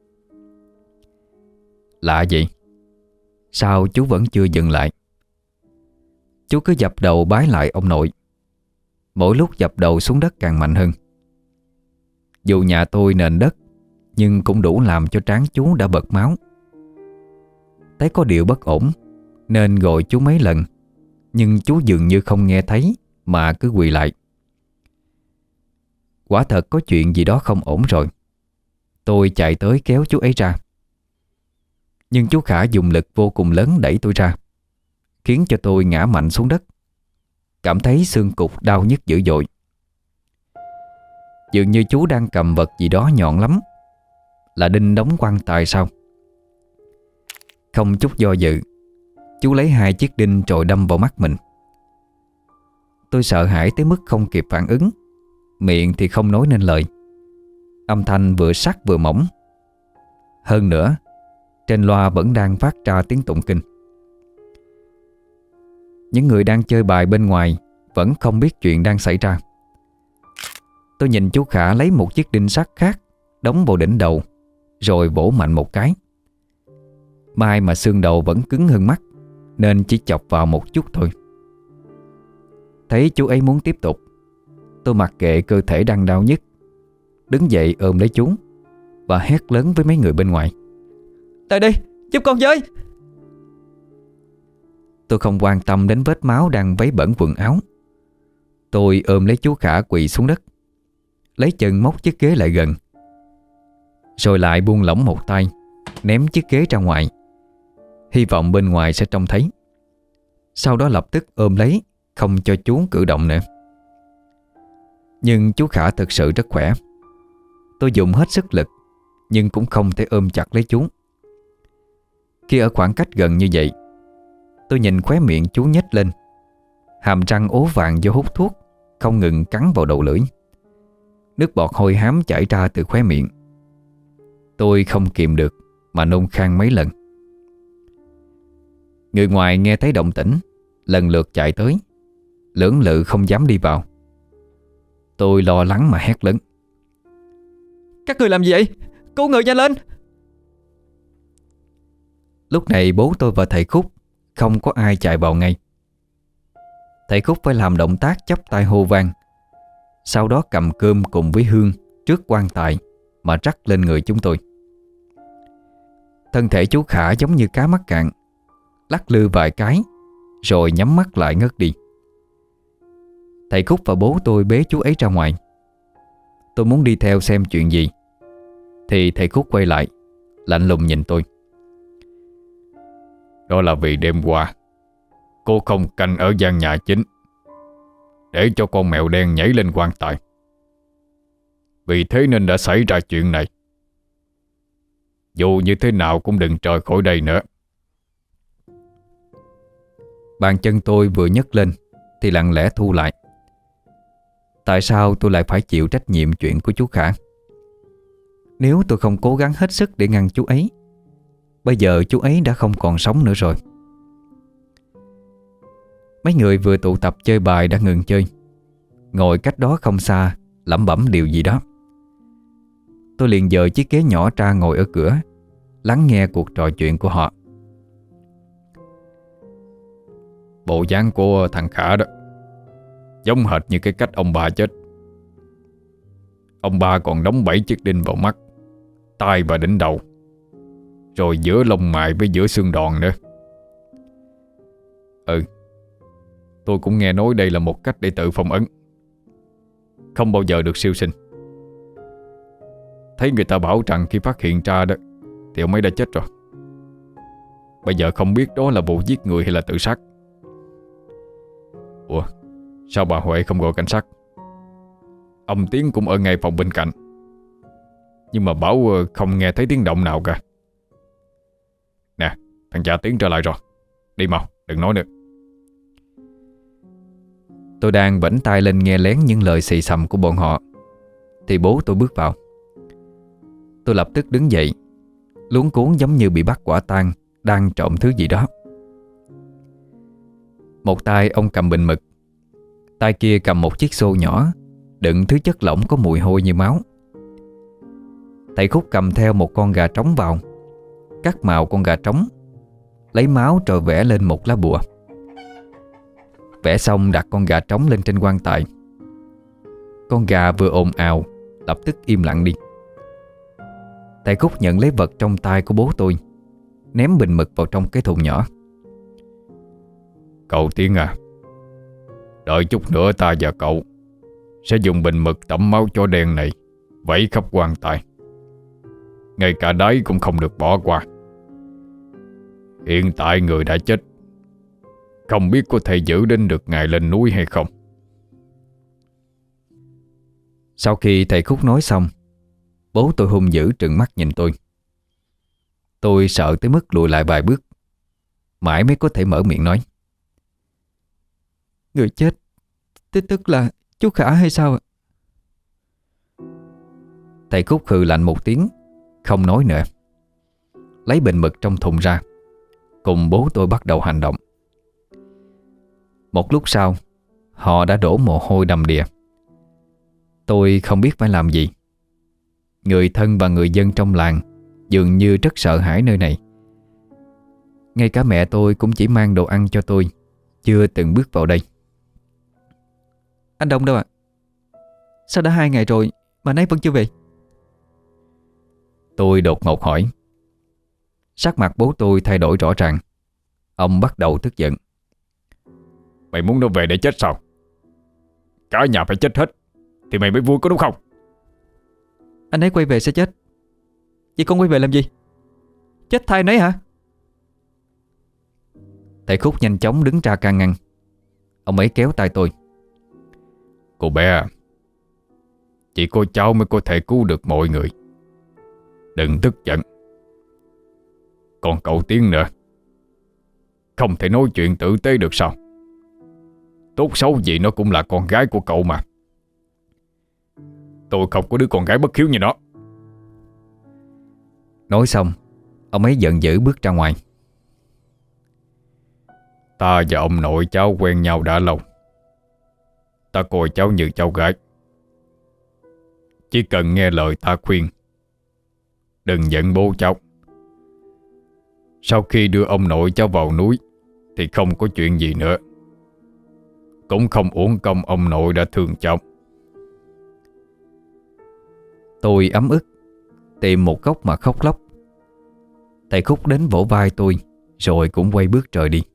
Lạ vậy, sao chú vẫn chưa dừng lại? Chú cứ dập đầu bái lại ông nội. Mỗi lúc dập đầu xuống đất càng mạnh hơn. Dù nhà tôi nền đất, nhưng cũng đủ làm cho trán chú đã bật máu. Thấy có điều bất ổn nên gọi chú mấy lần, nhưng chú dường như không nghe thấy mà cứ quỳ lại. Quả thật có chuyện gì đó không ổn rồi. Tôi chạy tới kéo chú ấy ra, nhưng chú Khả dùng lực vô cùng lớn đẩy tôi ra, khiến cho tôi ngã mạnh xuống đất, cảm thấy xương cụt đau nhức dữ dội. Dường như chú đang cầm vật gì đó nhọn lắm. Là đinh đóng quan tài sao? Không chút do dự, chú lấy 2 chiếc đinh rồi đâm vào mắt mình. Tôi sợ hãi tới mức không kịp phản ứng, miệng thì không nói nên lời. Âm thanh vừa sắc vừa mỏng. Hơn nữa, trên loa vẫn đang phát ra tiếng tụng kinh. Những người đang chơi bài bên ngoài vẫn không biết chuyện đang xảy ra. Tôi nhìn chú Khả lấy một chiếc đinh sắt khác đóng vào đỉnh đầu, rồi vỗ mạnh một cái. May mà xương đầu vẫn cứng hơn mắt, nên chỉ chọc vào một chút thôi. Thấy chú ấy muốn tiếp tục, tôi mặc kệ cơ thể đang đau nhức, đứng dậy ôm lấy chú và hét lớn với mấy người bên ngoài: "Lại đây, giúp con với!" Tôi không quan tâm đến vết máu đang vấy bẩn quần áo. Tôi ôm lấy chú Khả quỳ xuống đất, lấy chân móc chiếc ghế lại gần, rồi lại buông lỏng một tay, ném chiếc ghế ra ngoài, hy vọng bên ngoài sẽ trông thấy. Sau đó lập tức ôm lấy, không cho chú cử động nữa. Nhưng chú Khả thực sự rất khỏe. Tôi dùng hết sức lực, nhưng cũng không thể ôm chặt lấy chú. Khi ở khoảng cách gần như vậy, tôi nhìn khóe miệng chú nhếch lên, hàm răng ố vàng do hút thuốc không ngừng cắn vào đầu lưỡi. Nước bọt hôi hám chảy ra từ khóe miệng. Tôi không kìm được mà nôn khan mấy lần. Người ngoài nghe thấy động tĩnh lần lượt chạy tới, lưỡng lự không dám đi vào. Tôi lo lắng mà hét lớn: "Các người làm gì vậy? Cứu người nhanh lên!" Lúc này bố tôi và thầy Khúc không có ai chạy vào ngay. Thầy Khúc phải làm động tác chắp tay hô vang, sau đó cầm cơm cùng với hương trước quan tài mà rắc lên người chúng tôi. Thân thể chú Khả giống như cá mắc cạn, lắc lư vài cái rồi nhắm mắt lại ngất đi. Thầy Khúc và bố tôi bế chú ấy ra ngoài. Tôi muốn đi theo xem chuyện gì, thì thầy Khúc quay lại, lạnh lùng nhìn tôi: "Đó là vì đêm qua cô không canh ở gian nhà chính, để cho con mèo đen nhảy lên quan tài. Vì thế nên đã xảy ra chuyện này. Dù như thế nào cũng đừng rời khỏi đây nữa." Bàn chân tôi vừa nhấc lên thì lặng lẽ thu lại. Tại sao tôi lại phải chịu trách nhiệm chuyện của chú Khả? Nếu tôi không cố gắng hết sức để ngăn chú ấy, bây giờ chú ấy đã không còn sống nữa rồi. Mấy người vừa tụ tập chơi bài đã ngừng chơi, ngồi cách đó không xa lẩm bẩm điều gì đó. Tôi liền dời chiếc ghế nhỏ ra ngồi ở cửa, lắng nghe cuộc trò chuyện của họ. Bộ dáng của thằng Khả đó giống hệt như cái cách ông bà chết. Ông ba còn đóng 7 chiếc đinh vào mắt, tai và đỉnh đầu, rồi giữa lông mày với giữa xương đòn nữa. Tôi cũng nghe nói đây là một cách để tự phong ấn, không bao giờ được siêu sinh. Thấy người ta bảo rằng khi phát hiện ra đó thì ông ấy đã chết rồi. Bây giờ không biết đó là vụ giết người hay là tự sát. Ủa, sao bà Huệ không gọi cảnh sát? Ông Tiến cũng ở ngay phòng bên cạnh, nhưng mà bảo không nghe thấy tiếng động nào cả. Nè, thằng cha Tiến trở lại rồi. Đi mau, đừng nói nữa. Tôi đang vẫy tay lên nghe lén những lời xì xầm của bọn họ, thì bố tôi bước vào. Tôi lập tức đứng dậy, luống cuống giống như bị bắt quả tang đang trộm thứ gì đó. Một tay ông cầm bình mực, tay kia cầm một chiếc xô nhỏ đựng thứ chất lỏng có mùi hôi như máu. Thầy Khúc cầm theo một con gà trống vào, cắt màu con gà trống, lấy máu rồi vẽ lên một lá bùa. Vẽ xong đặt con gà trống lên trên quan tài. Con gà vừa ồn ào lập tức im lặng đi. Thầy Khúc nhận lấy vật trong tay của bố tôi, ném bình mực vào trong cái thùng nhỏ. Cậu Tiến à, đợi chút nữa ta và cậu sẽ dùng bình mực tẩm máu chó đen này vẩy khắp quan tài, ngay cả đáy cũng không được bỏ qua. Hiện tại người đã chết, không biết có thể giữ đến được ngày lên núi hay không. Sau khi thầy Khúc nói xong, bố tôi hung dữ trừng mắt nhìn tôi. Tôi sợ tới mức lùi lại vài bước, mãi mới có thể mở miệng nói: Người chết Tức là chú Khả hay sao ạ? Thầy Cúc hừ lạnh một tiếng, không nói nữa. Lấy bình mực trong thùng ra, cùng bố tôi bắt đầu hành động. Một lúc sau, họ đã đổ mồ hôi đầm đìa. Tôi không biết phải làm gì. Người thân và người dân trong làng dường như rất sợ hãi nơi này. Ngay cả mẹ tôi cũng chỉ mang đồ ăn cho tôi, chưa từng bước vào đây. Anh Đông đâu ạ? Sao đã 2 ngày rồi mà anh ấy vẫn chưa về? Tôi đột ngột hỏi. Sắc mặt bố tôi thay đổi rõ ràng. Ông bắt đầu tức giận. Mày muốn nó về để chết sao? Cả nhà phải chết hết thì mày mới vui có đúng không? Anh ấy quay về sẽ chết. Vậy con quay về làm gì? Chết thay anh ấy hả? Thầy Khúc nhanh chóng đứng ra can ngăn. Ông ấy kéo tay tôi. Cô bé à, chỉ có cháu mới có thể cứu được mọi người. Đừng tức giận. Còn cậu Tiến nữa, không thể nói chuyện tử tế được sao? Tốt xấu gì nó cũng là con gái của cậu mà. Tôi không có đứa con gái bất hiếu như nó. Nói xong, ông ấy giận dữ bước ra ngoài. Ta và ông nội cháu quen nhau đã lâu. Ta coi cháu như cháu gái. Chỉ cần nghe lời ta khuyên, đừng giận bố cháu. Sau khi đưa ông nội cháu vào núi thì không có chuyện gì nữa. Cũng không uổng công ông nội đã thương cháu. Tôi ấm ức, tìm một góc mà khóc lóc. Thầy Khúc đến vỗ vai tôi, rồi cũng quay bước rời đi.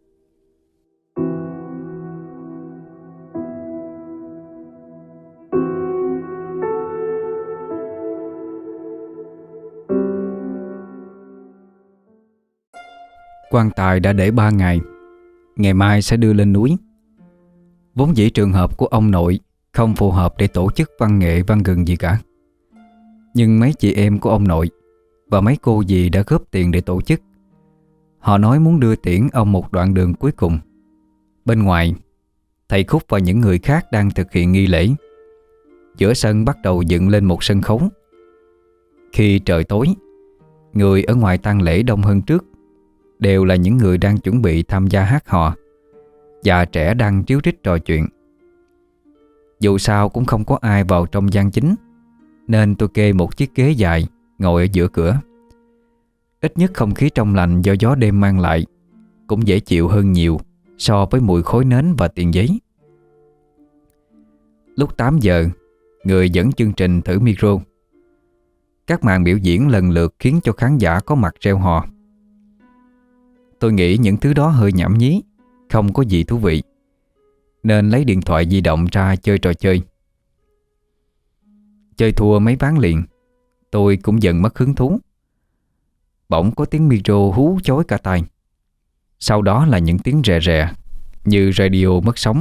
Quan tài đã để 3 ngày, ngày mai sẽ đưa lên núi. Vốn dĩ trường hợp của ông nội không phù hợp để tổ chức văn nghệ văn gừng gì cả. Nhưng mấy chị em của ông nội và mấy cô dì đã góp tiền để tổ chức. Họ nói muốn đưa tiễn ông một đoạn đường cuối cùng. Bên ngoài, thầy Khúc và những người khác đang thực hiện nghi lễ. Giữa sân bắt đầu dựng lên một sân khấu. Khi trời tối, người ở ngoài tang lễ đông hơn trước, đều là những người đang chuẩn bị tham gia hát hò. Già trẻ đang ríu rít trò chuyện. Dù sao cũng không có ai vào trong gian chính, nên tôi kê một chiếc ghế dài ngồi ở giữa cửa. Ít nhất không khí trong lành do gió đêm mang lại cũng dễ chịu hơn nhiều so với mùi khói nến và tiền giấy. Lúc 8 giờ, người dẫn chương trình thử micro. Các màn biểu diễn lần lượt khiến cho khán giả có mặt reo hò. Tôi nghĩ những thứ đó hơi nhảm nhí, không có gì thú vị, nên lấy điện thoại di động ra chơi trò chơi. Chơi thua mấy ván liền, tôi cũng dần mất hứng thú. Bỗng có tiếng micro hú chói cả tai. Sau đó là những tiếng rè rè như radio mất sóng.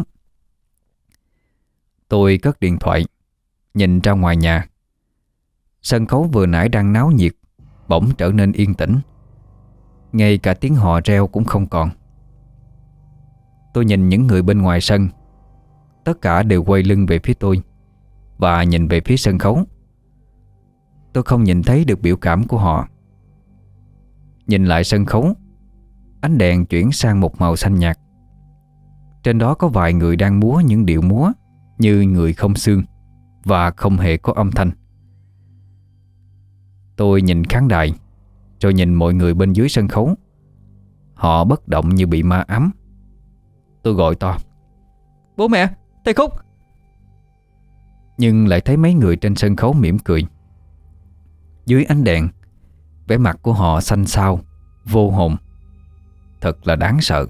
Tôi cất điện thoại, nhìn ra ngoài nhà. Sân khấu vừa nãy đang náo nhiệt bỗng trở nên yên tĩnh. Ngay cả tiếng hò reo cũng không còn. Tôi nhìn những người bên ngoài sân. Tất cả đều quay lưng về phía tôi và nhìn về phía sân khấu. Tôi không nhìn thấy được biểu cảm của họ. Nhìn lại sân khấu, ánh đèn chuyển sang một màu xanh nhạt. Trên đó có vài người đang múa những điệu múa như người không xương và không hề có âm thanh. Tôi nhìn khán đài, rồi nhìn mọi người bên dưới sân khấu. Họ bất động như bị ma ám. Tôi gọi to: Bố mẹ, thầy Khúc. Nhưng lại thấy mấy người trên sân khấu mỉm cười. Dưới ánh đèn, vẻ mặt của họ xanh xao, vô hồn. Thật là đáng sợ.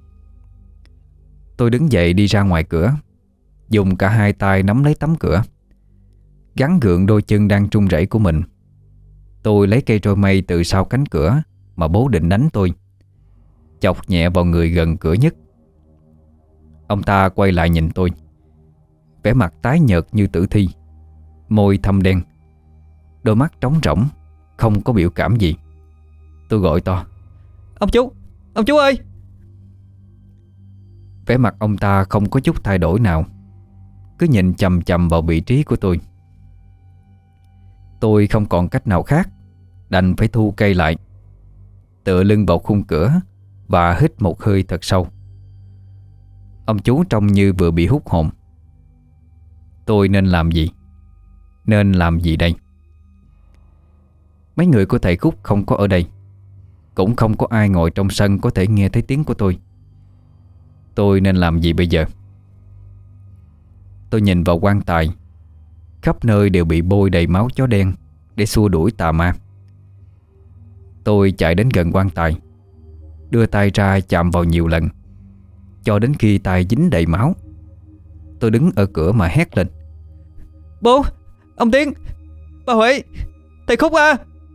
Tôi đứng dậy đi ra ngoài cửa, dùng cả hai tay nắm lấy tấm cửa, gắng gượng đôi chân đang run rẩy của mình. Tôi lấy cây roi mây từ sau cánh cửa mà bố định đánh tôi, chọc nhẹ vào người gần cửa nhất. Ông ta quay lại nhìn tôi, vẻ mặt tái nhợt như tử thi, môi thâm đen, đôi mắt trống rỗng, không có biểu cảm gì. Tôi gọi to: Ông chú ơi! Vẻ mặt ông ta không có chút thay đổi nào, cứ nhìn chằm chằm vào vị trí của tôi. Tôi không còn cách nào khác, đành phải thu cây lại, tựa lưng vào khung cửa và hít một hơi thật sâu. Ông chú trông như vừa bị hút hồn. Tôi nên làm gì? Nên làm gì đây? Mấy người của thầy Cúc không có ở đây, cũng không có ai ngồi trong sân có thể nghe thấy tiếng của tôi. Tôi nên làm gì bây giờ? Tôi nhìn vào quan tài, khắp nơi đều bị bôi đầy máu chó đen để xua đuổi tà ma. Tôi chạy đến gần quan tài, đưa tay ra chạm vào nhiều lần, cho đến khi tay dính đầy máu. Tôi đứng ở cửa mà hét lên: "Bố! Ông Tiến! Bà Huệ! Thầy Khúc à!"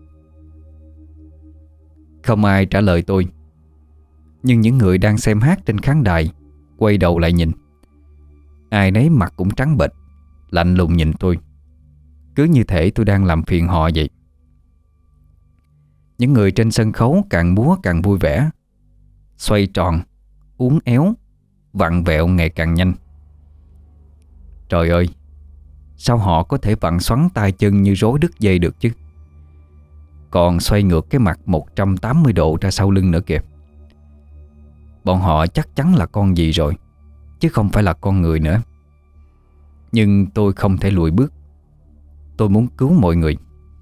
Không ai trả lời tôi, nhưng những người đang xem hát trên khán đài quay đầu lại nhìn. Ai nấy mặt cũng trắng bệch, lạnh lùng nhìn tôi, cứ như thể tôi đang làm phiền họ vậy. Những người trên sân khấu càng múa càng vui vẻ, xoay tròn, uốn éo, vặn vẹo ngày càng nhanh. Trời ơi, sao họ có thể vặn xoắn tay chân như rối đứt dây được chứ? Còn xoay ngược cái mặt 180 độ ra sau lưng nữa kìa. Bọn họ chắc chắn là con gì rồi, chứ không phải là con người nữa. Nhưng tôi không thể lùi bước. Tôi muốn cứu mọi người.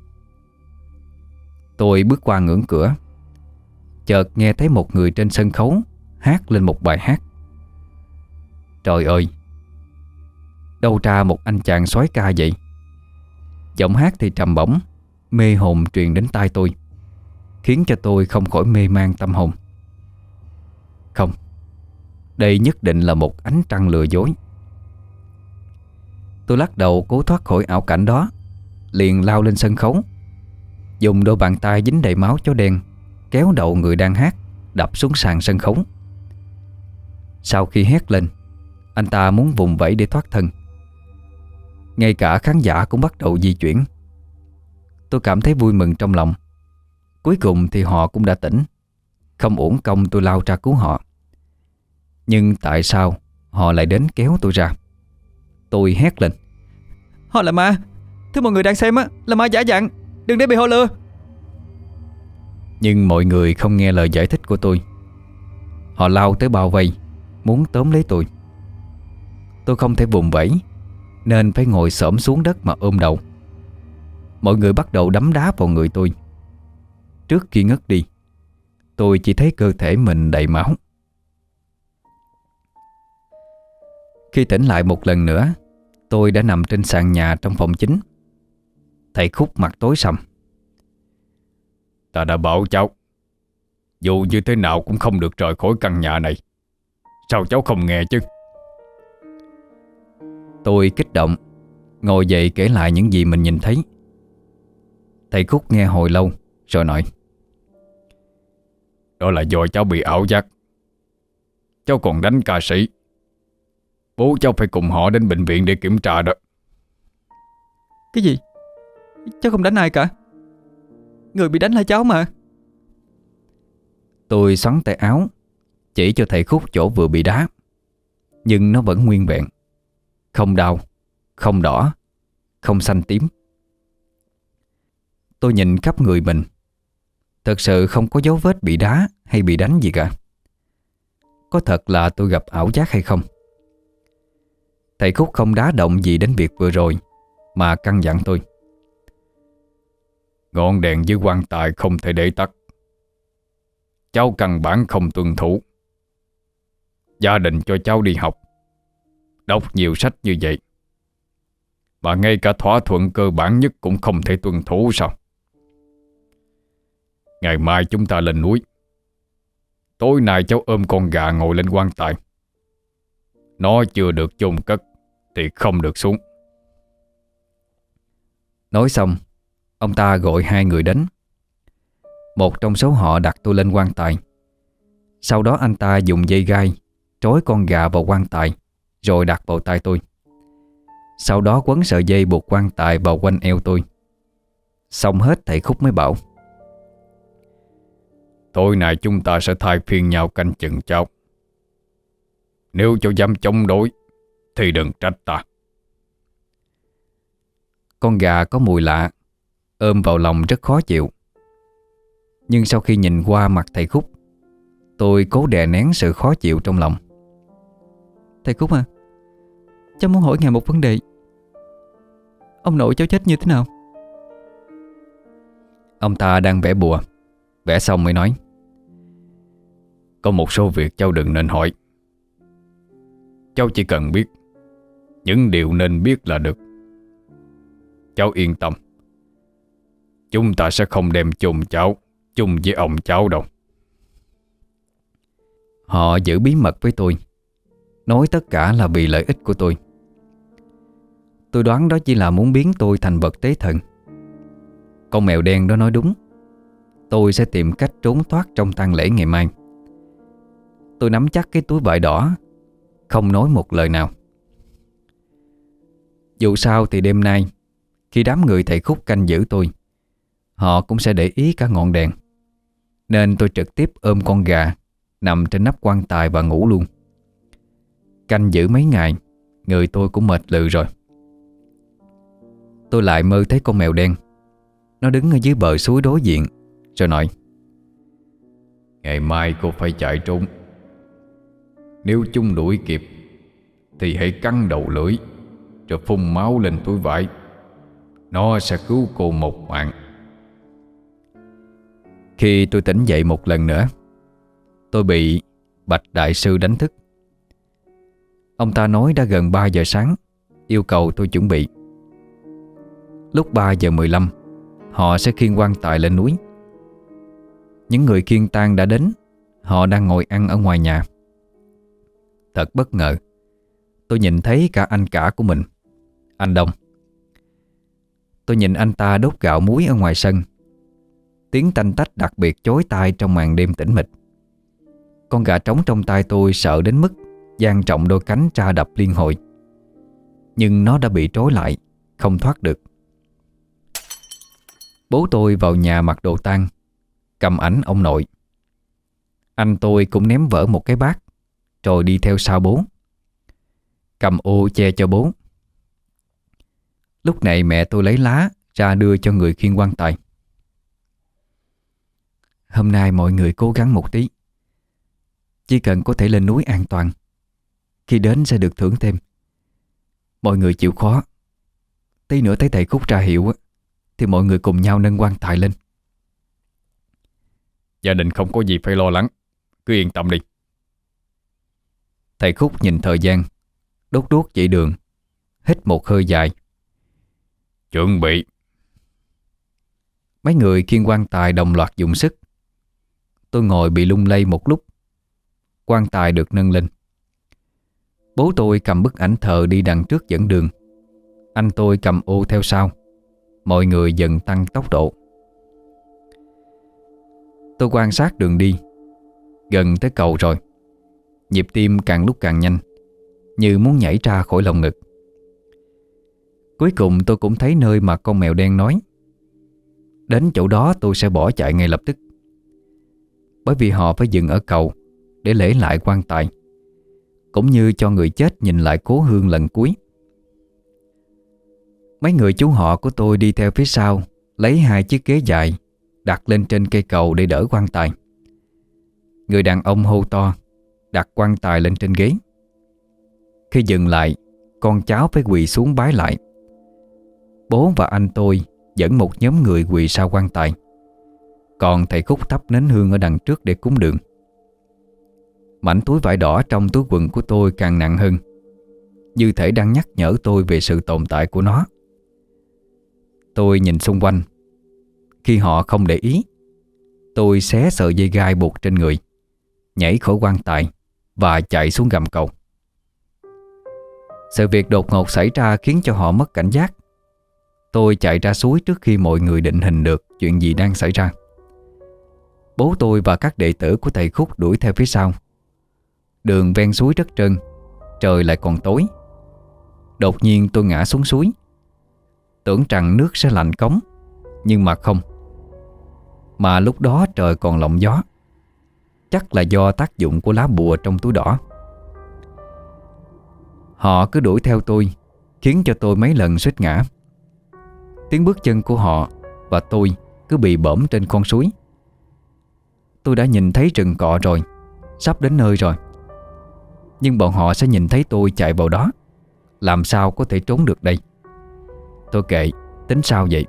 Tôi bước qua ngưỡng cửa, chợt nghe thấy một người trên sân khấu hát lên một bài hát. Trời ơi, đâu ra một anh chàng soái ca vậy? Giọng hát thì trầm bổng, mê hồn truyền đến tai tôi, khiến cho tôi không khỏi mê man tâm hồn. Không, đây nhất định là một ánh trăng lừa dối. Tôi lắc đầu cố thoát khỏi ảo cảnh đó, liền lao lên sân khấu, dùng đôi bàn tay dính đầy máu chó đen kéo đầu người đang hát đập xuống sàn sân khấu. Sau khi hét lên, anh ta muốn vùng vẫy để thoát thân. Ngay cả khán giả cũng bắt đầu di chuyển. Tôi cảm thấy vui mừng trong lòng. Cuối cùng thì họ cũng đã tỉnh. Không uổng công tôi lao ra cứu họ. Nhưng tại sao họ lại đến kéo tôi ra? Tôi hét lên: "Họ là ma! Thứ mọi người đang xem á là ma giả dạng! Đừng để bị họ lừa!" Nhưng mọi người không nghe lời giải thích của tôi. Họ lao tới bao vây, muốn tóm lấy tôi. Tôi không thể vùng vẫy, nên phải ngồi xổm xuống đất mà ôm đầu. Mọi người bắt đầu đấm đá vào người tôi. Trước khi ngất đi, tôi chỉ thấy cơ thể mình đầy máu. Khi tỉnh lại một lần nữa, tôi đã nằm trên sàn nhà trong phòng chính. Thầy Khúc mặt tối sầm: "Ta đã bảo cháu, dù như thế nào cũng không được rời khỏi căn nhà này. Sao cháu không nghe chứ?" Tôi kích động, ngồi dậy kể lại những gì mình nhìn thấy. Thầy Khúc nghe hồi lâu rồi nói: "Đó là do cháu bị ảo giác. Cháu còn đánh ca sĩ. Bố cháu phải cùng họ đến bệnh viện để kiểm tra đó." Cái gì? Cháu không đánh ai cả. Người bị đánh là cháu mà. Tôi xoắn tay áo, chỉ cho thầy Khúc chỗ vừa bị đá. Nhưng nó vẫn nguyên vẹn. Không đau, không đỏ, không xanh tím. Tôi nhìn khắp người mình, thật sự không có dấu vết bị đá hay bị đánh gì cả. Có thật là tôi gặp ảo giác hay không? Thầy Khúc không đá động gì đến việc vừa rồi, mà căn dặn tôi: "Ngọn đèn dưới quan tài không thể để tắt. Cháu căn bản không tuân thủ. Gia đình cho cháu đi học, đọc nhiều sách như vậy, mà ngay cả thỏa thuận cơ bản nhất cũng không thể tuân thủ sao? Ngày mai chúng ta lên núi. Tối nay cháu ôm con gà ngồi lên quan tài. Nó chưa được chôn cất thì không được xuống." Nói xong, ông ta gọi hai người đến. Một trong số họ đặt tôi lên quan tài. Sau đó anh ta dùng dây gai trói con gà vào quan tài, rồi đặt vào tay tôi. Sau đó quấn sợi dây buộc quan tài vào quanh eo tôi. Xong hết, thầy Khúc mới bảo: "Tối nay chúng ta sẽ thay phiên nhau canh chừng cháu. Nếu cháu dám chống đối thì đừng trách ta." Con gà có mùi lạ, ôm vào lòng rất khó chịu. Nhưng sau khi nhìn qua mặt thầy Khúc, tôi cố đè nén sự khó chịu trong lòng. Thầy Khúc à, cháu muốn hỏi ngài một vấn đề. Ông nội cháu chết như thế nào? Ông ta đang vẽ bùa. Vẽ xong mới nói: Có một số việc cháu đừng nên hỏi. Cháu chỉ cần biết những điều nên biết là được. Cháu yên tâm, chúng ta sẽ không đem chôn cháu chung với ông cháu đâu. Họ giữ bí mật với tôi, nói tất cả là vì lợi ích của tôi. Tôi đoán đó chỉ là muốn biến tôi thành vật tế thần. Con mèo đen đó nói đúng. Tôi sẽ tìm cách trốn thoát trong tang lễ ngày mai. Tôi nắm chắc cái túi vải đỏ, không nói một lời nào. Dù sao thì đêm nay, khi đám người thầy Khúc canh giữ tôi, họ cũng sẽ để ý cả ngọn đèn. Nên tôi trực tiếp ôm con gà nằm trên nắp quan tài và ngủ luôn. Canh giữ mấy ngày, người tôi cũng mệt lừ rồi. Tôi lại mơ thấy con mèo đen. Nó đứng ở dưới bờ suối đối diện, rồi nói: Ngày mai cô phải chạy trốn. Nếu chúng đuổi kịp thì hãy cắn đầu lưỡi rồi phun máu lên túi vải. Nó sẽ cứu cô một mạng. Khi tôi tỉnh dậy một lần nữa, tôi bị Bạch Đại Sư đánh thức. Ông ta nói đã gần 3 giờ sáng, yêu cầu tôi chuẩn bị. Lúc 3 giờ 15, họ sẽ khiêng quan tài lên núi. Những người khiêng tang đã đến. Họ đang ngồi ăn ở ngoài nhà. Thật bất ngờ, tôi nhìn thấy cả anh cả của mình, anh Đông. Tôi nhìn anh ta đốt gạo muối ở ngoài sân. Tiếng tanh tách đặc biệt chói tai trong màn đêm tĩnh mịch. Con gà trống trong tay tôi sợ đến mức dang rộng đôi cánh ra đập liên hồi. Nhưng nó đã bị trói lại, không thoát được. Bố tôi vào nhà mặc đồ tang, cầm ảnh ông nội. Anh tôi cũng ném vỡ một cái bát, rồi đi theo sau bố, cầm ô che cho bố. Lúc này mẹ tôi lấy lá ra đưa cho người khiêng quan tài. Hôm nay mọi người cố gắng một tí. Chỉ cần có thể lên núi an toàn, khi đến sẽ được thưởng thêm. Mọi người chịu khó. Tí nữa thấy thầy Khúc ra hiệu thì mọi người cùng nhau nâng quan tài lên. Gia đình không có gì phải lo lắng, cứ yên tâm đi. Thầy Khúc nhìn thời gian, đốt đuốc chỉ đường, hít một hơi dài. Chuẩn bị. Mấy người khiêng quan tài đồng loạt dùng sức. Tôi ngồi bị lung lay một lúc. Quan tài được nâng lên. Bố tôi cầm bức ảnh thờ đi đằng trước dẫn đường. Anh tôi cầm ô theo sau. Mọi người dần tăng tốc độ. Tôi quan sát đường đi. Gần tới cầu rồi. Nhịp tim càng lúc càng nhanh, như muốn nhảy ra khỏi lồng ngực. Cuối cùng tôi cũng thấy nơi mà con mèo đen nói. Đến chỗ đó tôi sẽ bỏ chạy ngay lập tức. Bởi vì họ phải dừng ở cầu để lễ lại quan tài, cũng như cho người chết nhìn lại cố hương lần cuối. Mấy người chú họ của tôi đi theo phía sau, lấy 2 chiếc ghế dài đặt lên trên cây cầu để đỡ quan tài. Người đàn ông hô to đặt quan tài lên trên ghế. Khi dừng lại, con cháu phải quỳ xuống bái lại. Bố và anh tôi dẫn một nhóm người quỳ sau quan tài. Còn thầy Khúc thắp nến hương ở đằng trước để cúng đường. Mảnh túi vải đỏ trong túi quần của tôi càng nặng hơn, như thể đang nhắc nhở tôi về sự tồn tại của nó. Tôi nhìn xung quanh. Khi họ không để ý, tôi xé sợi dây gai buộc trên người, nhảy khỏi quan tài và chạy xuống gầm cầu. Sự việc đột ngột xảy ra khiến cho họ mất cảnh giác. Tôi chạy ra suối trước khi mọi người định hình được chuyện gì đang xảy ra. Bố tôi và các đệ tử của thầy Khúc đuổi theo phía sau. Đường ven suối rất trơn, trời lại còn tối. Đột nhiên tôi ngã xuống suối. Tưởng rằng nước sẽ lạnh cống, nhưng mà không. Mà lúc đó trời còn lộng gió. Chắc là do tác dụng của lá bùa trong túi đỏ. Họ cứ đuổi theo tôi, khiến cho tôi mấy lần suýt ngã. Tiếng bước chân của họ và tôi cứ bị bõm trên con suối. Tôi đã nhìn thấy rừng cọ rồi, sắp đến nơi rồi. Nhưng bọn họ sẽ nhìn thấy tôi chạy vào đó, làm sao có thể trốn được đây. Tôi kệ, tính sao vậy.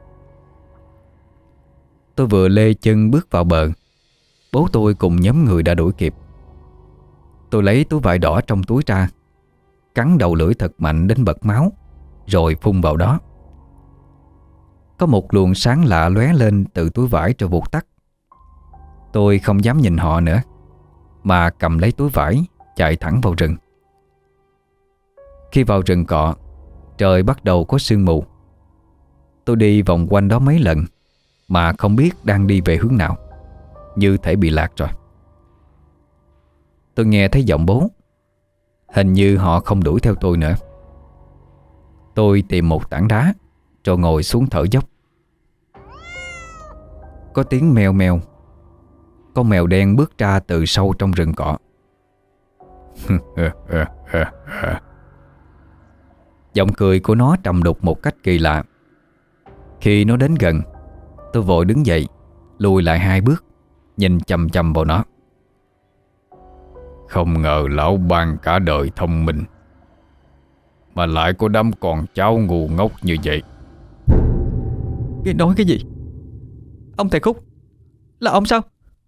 Tôi vừa lê chân bước vào bờ, bố tôi cùng nhóm người đã đuổi kịp. Tôi lấy túi vải đỏ trong túi ra, cắn đầu lưỡi thật mạnh đến bật máu, rồi phun vào đó. Có một luồng sáng lạ lóe lên từ túi vải rồi vụt tắt. Tôi không dám nhìn họ nữa, mà cầm lấy túi vải chạy thẳng vào rừng. Khi vào rừng cọ, trời bắt đầu có sương mù. Tôi đi vòng quanh đó mấy lần mà không biết đang đi về hướng nào, như thể bị lạc rồi. Tôi nghe thấy giọng bố. Hình như họ không đuổi theo tôi nữa. Tôi tìm một tảng đá rồi ngồi xuống thở dốc. Có tiếng meo meo. Con mèo đen bước ra từ sâu trong rừng cọ. Giọng cười của nó trầm đục một cách kỳ lạ. Khi nó đến gần, tôi vội đứng dậy, lùi lại 2 bước, nhìn chằm chằm vào nó. Không ngờ lão ban cả đời thông minh mà lại có đám con cháu ngu ngốc như vậy. Nghe nói cái gì? Ông thầy Khúc, là ông sao?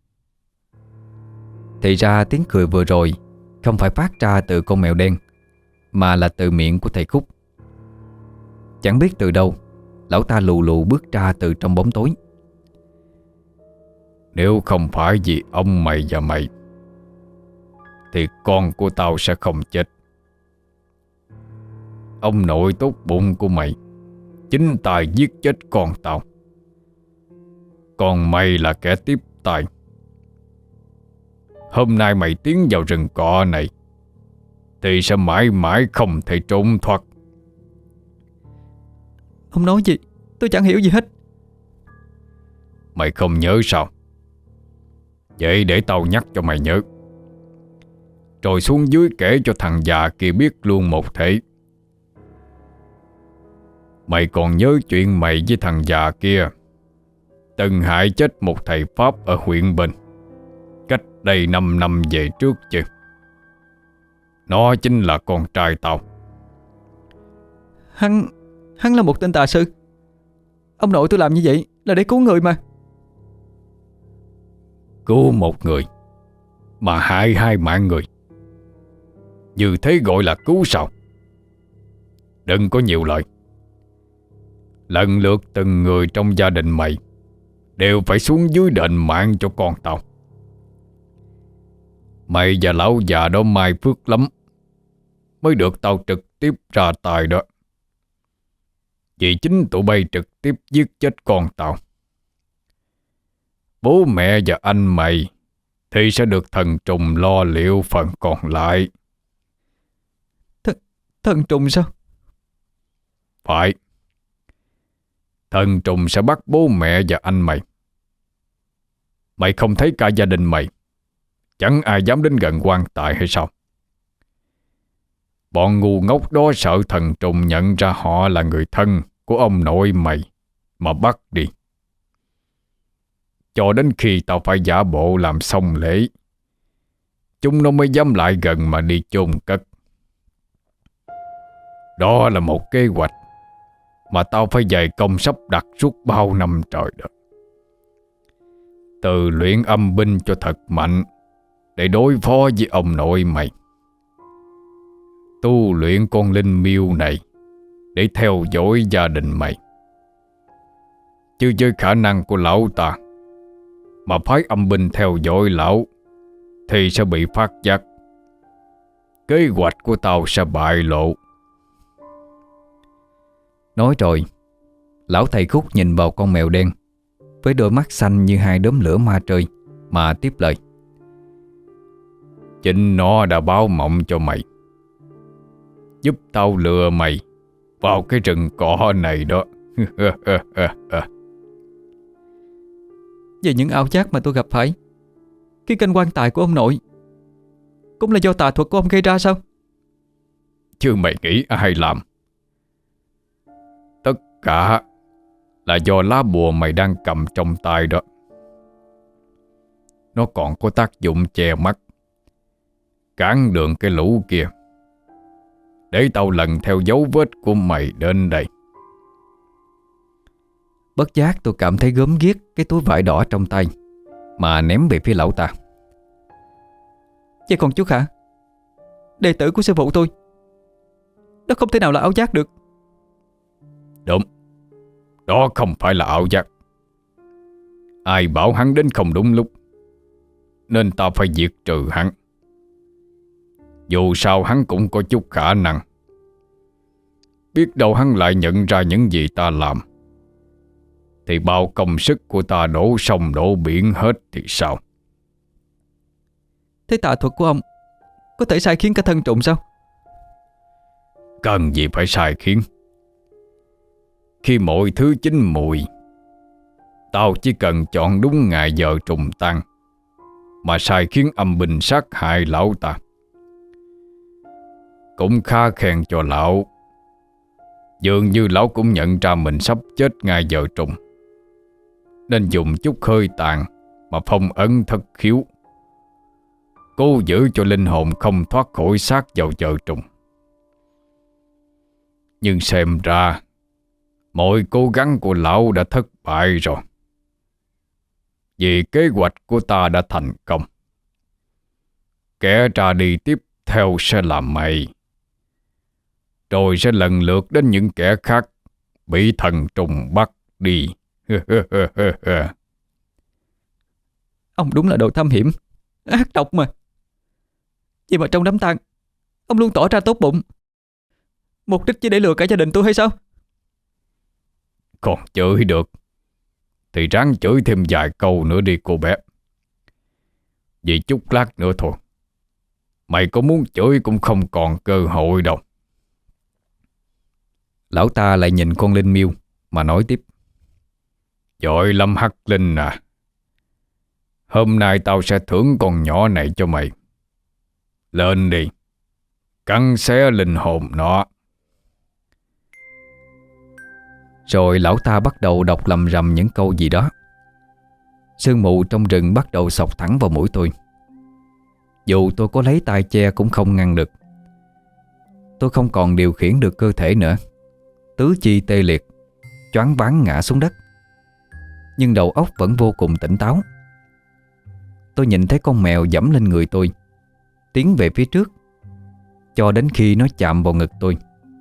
Thì ra tiếng cười vừa rồi không phải phát ra từ con mèo đen, mà là từ miệng của thầy Khúc. Chẳng biết từ đâu, lão ta lù lù bước ra từ trong bóng tối. Nếu không phải vì ông mày và mày thì con của tao sẽ không chết. Ông nội tốt bụng của mày chính tay giết chết con tao. Còn mày là kẻ tiếp tay. Hôm nay mày tiến vào rừng cọ này thì sẽ mãi mãi không thể trốn thoát. Ông nói gì? Tôi chẳng hiểu gì hết. Mày không nhớ sao? Vậy để tao nhắc cho mày nhớ, rồi xuống dưới kể cho thằng già kia biết luôn một thể. Mày còn nhớ chuyện mày với thằng già kia từng hại chết một thầy Pháp ở huyện bên cách đây 5 năm về trước chứ? Nó chính là con trai tao. Hắn là một tên tà sư. Ông nội tôi làm như vậy là để cứu người mà. Cứu một người mà hại 2 mạng người, như thế gọi là cứu sao? Đừng có nhiều lời. Lần lượt từng người trong gia đình mày đều phải xuống dưới đền mạng cho con tao. Mày và lão già đó mai phước lắm mới được tao trực tiếp ra tay đó. Vì chính tụi bay trực tiếp giết chết con tao. Bố mẹ và anh mày thì sẽ được thần trùng lo liệu phần còn lại. Thần trùng sao? Phải. Thần trùng sẽ bắt bố mẹ và anh mày. Mày không thấy cả gia đình mày chẳng ai dám đến gần quan tài hay sao? Bọn ngu ngốc đó sợ thần trùng nhận ra họ là người thân của ông nội mày mà bắt đi. Cho đến khi tao phải giả bộ làm xong lễ, chúng nó mới dám lại gần mà đi chôn cất. Đó là một kế hoạch mà tao phải dày công sắp đặt suốt bao năm trời đó. Từ luyện âm binh cho thật mạnh để đối phó với ông nội mày, tu luyện con linh miêu này để theo dõi gia đình mày. Chứ với khả năng của lão ta mà phái âm binh theo dõi lão thì sẽ bị phát giác. Kế hoạch của tao sẽ bại lộ. Nói rồi, lão thầy Khúc nhìn vào con mèo đen với đôi mắt xanh như 2 đốm lửa ma trời mà tiếp lời. Chính nó đã báo mộng cho mày, giúp tao lừa mày vào cái rừng cỏ này đó. Về những ảo giác mà tôi gặp phải khi canh quan tài của ông nội cũng là do tà thuật của ông gây ra sao? Chứ mày nghĩ ai làm? Tất cả là do lá bùa mày đang cầm trong tay đó. Nó còn có tác dụng che mắt, cản đường cái lũ kia, để tao lần theo dấu vết của mày đến đây. Bất giác tôi cảm thấy gớm ghiếc cái túi vải đỏ trong tay, mà ném về phía lão ta. Vậy còn chú Khả, đệ tử của sư phụ tôi, nó không thể nào là ảo giác được. Đúng, đó không phải là ảo giác. Ai bảo hắn đến không đúng lúc, nên ta phải diệt trừ hắn. Dù sao hắn cũng có chút khả năng. Biết đâu hắn lại nhận ra những gì ta làm, thì bao công sức của ta đổ sông đổ biển hết thì sao? Thế tà thuật của ông có thể sai khiến cả thân trùng sao? Cần gì phải sai khiến. Khi mọi thứ chín mùi, tao chỉ cần chọn đúng ngày giờ trùng tan mà sai khiến âm binh sát hại lão ta. Cũng khá khen cho lão. Dường như lão cũng nhận ra mình sắp chết ngày giờ trùng, nên dùng chút hơi tàn mà phong ấn thất khiếu, cố giữ cho linh hồn không thoát khỏi xác vào giờ trùng. Nhưng xem ra mọi cố gắng của lão đã thất bại rồi, vì kế hoạch của ta đã thành công. Kẻ ra đi tiếp theo sẽ là mày, rồi sẽ lần lượt đến những kẻ khác bị thần trùng bắt đi. Ông đúng là đồ thâm hiểm, ác độc mà. Vậy mà trong đám tang, ông luôn tỏ ra tốt bụng, mục đích chỉ để lừa cả gia đình tôi hay sao? Còn chửi được thì ráng chửi thêm vài câu nữa đi cô bé. Vì chút lát nữa thôi, mày có muốn chửi cũng không còn cơ hội đâu. Lão ta lại nhìn con Linh Miêu mà nói tiếp. Giỏi lắm Hắc Linh à. Hôm nay tao sẽ thưởng con nhỏ này cho mày. Lên đi, cắn xé linh hồn nó. Rồi lão ta bắt đầu đọc lầm rầm những câu gì đó. Sương mù trong rừng bắt đầu xộc thẳng vào mũi tôi. Dù tôi có lấy tay che cũng không ngăn được. Tôi không còn điều khiển được cơ thể nữa, tứ chi tê liệt, choáng váng ngã xuống đất. Nhưng đầu óc vẫn vô cùng tỉnh táo. Tôi nhìn thấy con mèo giẫm lên người tôi, tiến về phía trước, cho đến khi nó chạm vào ngực tôi.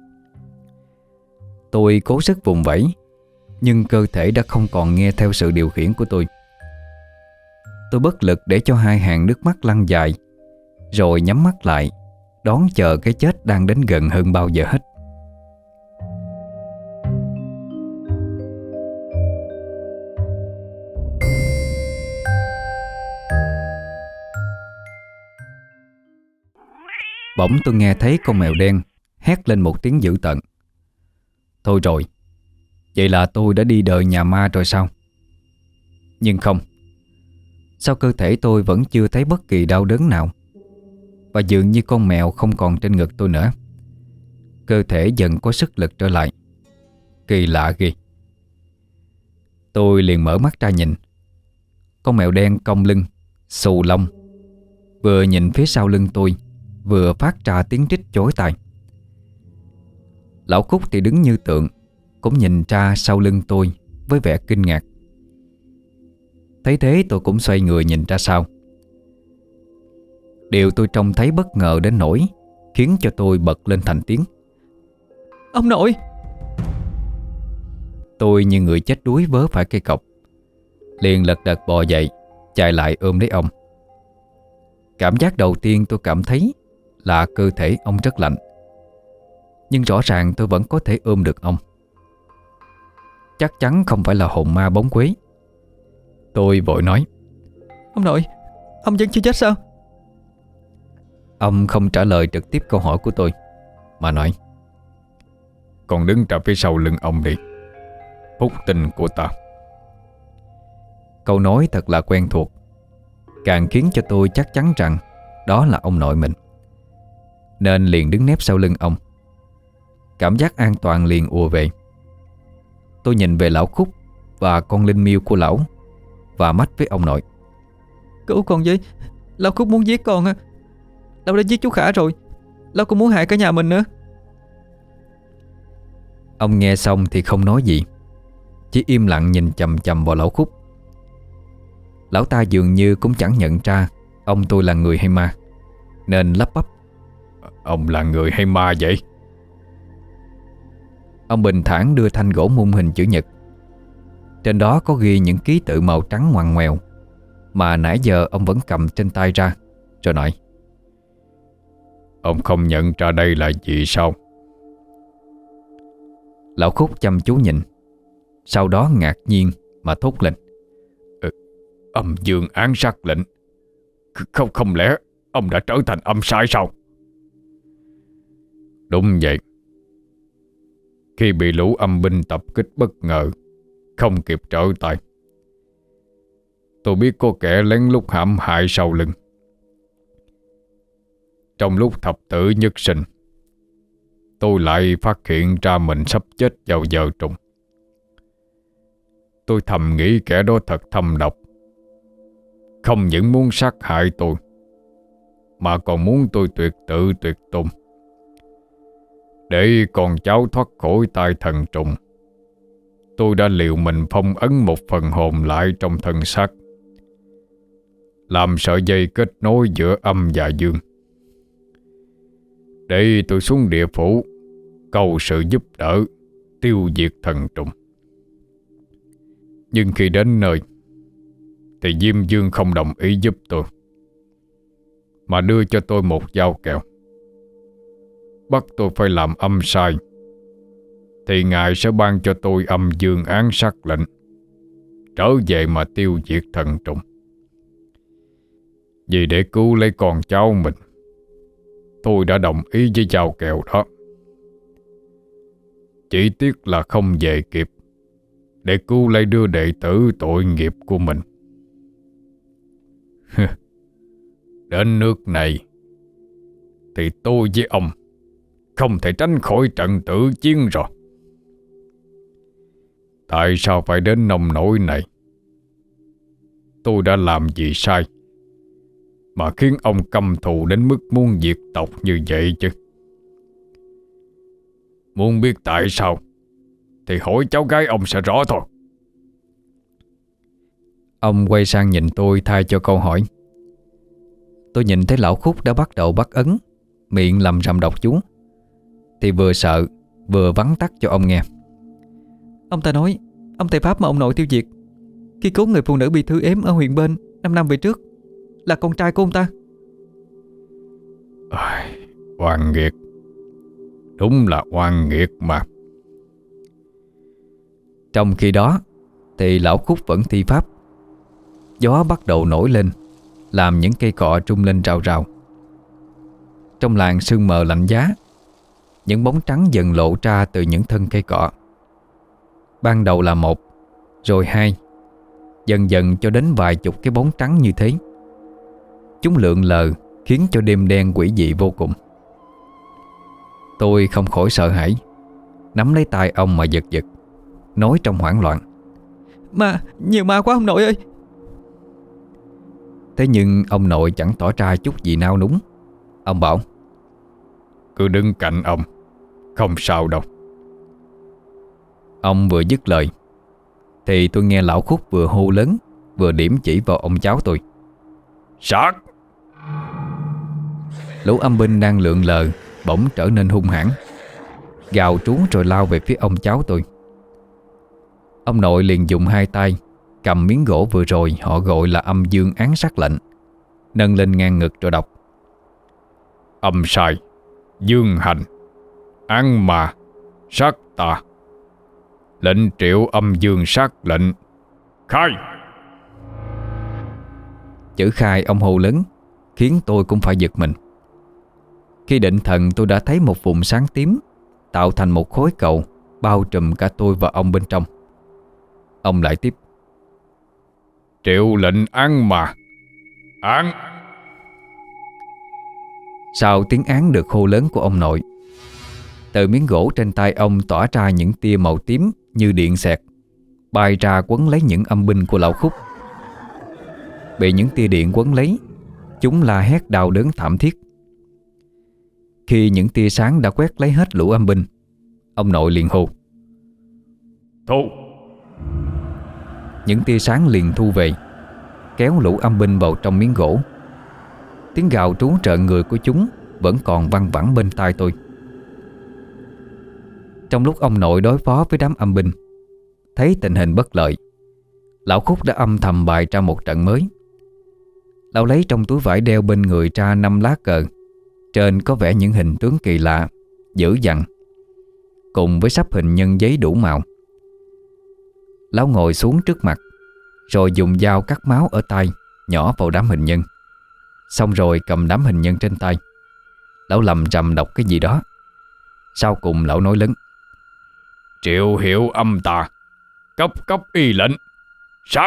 Tôi cố sức vùng vẫy, nhưng cơ thể đã không còn nghe theo sự điều khiển của tôi. Tôi bất lực để cho hai hàng nước mắt lăn dài, rồi nhắm mắt lại, đón chờ cái chết đang đến gần hơn bao giờ hết. Bỗng tôi nghe thấy con mèo đen hét lên một tiếng dữ tợn. Thôi rồi, vậy là tôi đã đi đời nhà ma rồi sao? Nhưng không. Sao cơ thể tôi vẫn chưa thấy bất kỳ đau đớn nào? Và dường như con mèo không còn trên ngực tôi nữa. Cơ thể dần có sức lực trở lại. Kỳ lạ ghê. Tôi liền mở mắt ra nhìn. Con mèo đen cong lưng, xù lông, vừa nhìn phía sau lưng tôi, vừa phát ra tiếng rít chói tai. Lão Cúc thì đứng như tượng, cũng nhìn ra sau lưng tôi với vẻ kinh ngạc. Thấy thế tôi cũng xoay người nhìn ra sau. Điều tôi trông thấy bất ngờ đến nỗi khiến cho tôi bật lên thành tiếng. Ông nội! Tôi như người chết đuối vớ phải cây cọc, liền lật đật bò dậy, chạy lại ôm lấy ông. Cảm giác đầu tiên tôi cảm thấy là cơ thể ông rất lạnh, nhưng rõ ràng tôi vẫn có thể ôm được ông. Chắc chắn không phải là hồn ma bóng quế. Tôi vội nói. Ông nội, ông vẫn chưa chết sao? Ông không trả lời trực tiếp câu hỏi của tôi, mà nói. Còn đứng ra phía sau lưng ông đi, phúc tinh của ta. Câu nói thật là quen thuộc, càng khiến cho tôi chắc chắn rằng đó là ông nội mình, nên liền đứng nép sau lưng ông. Cảm giác an toàn liền ùa về. Tôi nhìn về lão Khúc và con linh miêu của lão và mách với ông nội. Cứu con với, lão Khúc muốn giết con á. Lão đã giết chú Khả rồi, lão cũng muốn hại cả nhà mình nữa. Ông nghe xong thì không nói gì, chỉ im lặng nhìn chằm chằm vào lão Khúc. Lão ta dường như cũng chẳng nhận ra ông tôi là người hay ma, nên lắp bắp. Ông là người hay ma vậy? Ông bình thản đưa thanh gỗ mung hình chữ nhật. Trên đó có ghi những ký tự màu trắng ngoằn ngoèo mà nãy giờ ông vẫn cầm trên tay ra, rồi nói. Ông không nhận ra đây là gì sao? Lão Khúc chăm chú nhìn, sau đó ngạc nhiên mà thốt lên. Âm dương án sát lệnh. Không lẽ ông đã trở thành âm sai sao? Đúng vậy. Khi bị lũ âm binh tập kích bất ngờ, không kịp trở tay, tôi biết có kẻ lén lút hãm hại sau lưng. Trong lúc thập tử nhất sinh, tôi lại phát hiện ra mình sắp chết vào giờ trùng. Tôi thầm nghĩ kẻ đó thật thâm độc, không những muốn sát hại tôi, mà còn muốn tôi tuyệt tự tuyệt tôn. Để con cháu thoát khỏi tay thần trùng, tôi đã liều mình phong ấn một phần hồn lại trong thân xác, làm sợi dây kết nối giữa âm và dương. Để tôi xuống địa phủ cầu sự giúp đỡ tiêu diệt thần trùng. Nhưng khi đến nơi thì Diêm Dương không đồng ý giúp tôi, mà đưa cho tôi một dao kẹo, bắt tôi phải làm âm sai thì Ngài sẽ ban cho tôi âm dương án sát lệnh, trở về mà tiêu diệt thần trùng. Vì để cứu lấy con cháu mình, tôi đã đồng ý với dao kẹo đó. Chỉ tiếc là không về kịp để cứu lấy đứa đệ tử tội nghiệp của mình. Đến nước này thì tôi với ông không thể tránh khỏi trận tử chiến rồi. Tại sao phải đến nông nỗi này? Tôi đã làm gì sai mà khiến ông căm thù đến mức muốn diệt tộc như vậy chứ? Muốn biết tại sao thì hỏi cháu gái ông sẽ rõ thôi. Ông quay sang nhìn tôi thay cho câu hỏi. Tôi nhìn thấy lão Khúc đã bắt đầu bắt ấn, miệng lầm rầm đọc chú, thì vừa sợ vừa vắn tắt cho ông nghe. Ông ta nói ông thầy Pháp mà ông nội tiêu diệt khi cứu người phụ nữ bị thư ếm ở huyện bên 5 năm về trước là con trai của ông ta. Oan nghiệt. Đúng là oan nghiệt mà. Trong khi đó thì lão Khúc vẫn thi pháp. Gió bắt đầu nổi lên, làm những cây cọ trung lên rào rào. Trong làng sương mờ lạnh giá, những bóng trắng dần lộ ra từ những thân cây cọ. Ban đầu là một, rồi hai, dần dần cho đến vài chục cái bóng trắng như thế. Chúng lượn lờ khiến cho đêm đen quỷ dị vô cùng. Tôi không khỏi sợ hãi, nắm lấy tay ông mà giật giật, nói trong hoảng loạn. Ma, nhiều ma quá ông nội ơi. Thế nhưng ông nội chẳng tỏ ra chút gì nao núng. Ông bảo: Cứ đứng cạnh ông, không sao đâu. Ông vừa dứt lời thì tôi nghe lão Khúc vừa hô lớn vừa điểm chỉ vào ông cháu tôi. Sát! Lũ âm binh đang lượn lờ bỗng trở nên hung hãn, gào trú rồi lao về phía ông cháu tôi. Ông nội liền dùng hai tay cầm miếng gỗ vừa rồi họ gọi là âm dương án sát lệnh, nâng lên ngang ngực rồi đọc: Âm sai, dương hành, án mà, sát tà. Lệnh triệu âm dương sát lệnh. Khai! Chữ khai ông hô lớn khiến tôi cũng phải giật mình. Khi định thần tôi đã thấy một vùng sáng tím tạo thành một khối cầu bao trùm cả tôi và ông bên trong. Ông lại tiếp: Triệu lệnh án mà. Án! Sau tiếng án được hô lớn của ông nội, từ miếng gỗ trên tay ông tỏa ra những tia màu tím như điện xẹt bay ra quấn lấy những âm binh của lão Khúc. Bị những tia điện quấn lấy, chúng la hét đau đớn thảm thiết. Khi những tia sáng đã quét lấy hết lũ âm binh, ông nội liền hô: Thu! Những tia sáng liền thu về, kéo lũ âm binh vào trong miếng gỗ. Tiếng gào trú trợn người của chúng vẫn còn văng vẳng bên tai tôi. Trong lúc ông nội đối phó với đám âm binh, thấy tình hình bất lợi, lão Khúc đã âm thầm bày ra một trận mới. Lão lấy trong túi vải đeo bên người ra 5 lá cờ, trên có vẽ những hình tướng kỳ lạ, dữ dằn, cùng với sắp hình nhân giấy đủ màu. Lão ngồi xuống trước mặt, rồi dùng dao cắt máu ở tay nhỏ vào đám hình nhân. Xong rồi cầm đám hình nhân trên tay, lão lầm rầm đọc cái gì đó. Sau cùng lão nói lớn: Triệu hiệu âm tà, cấp y lệnh, sát!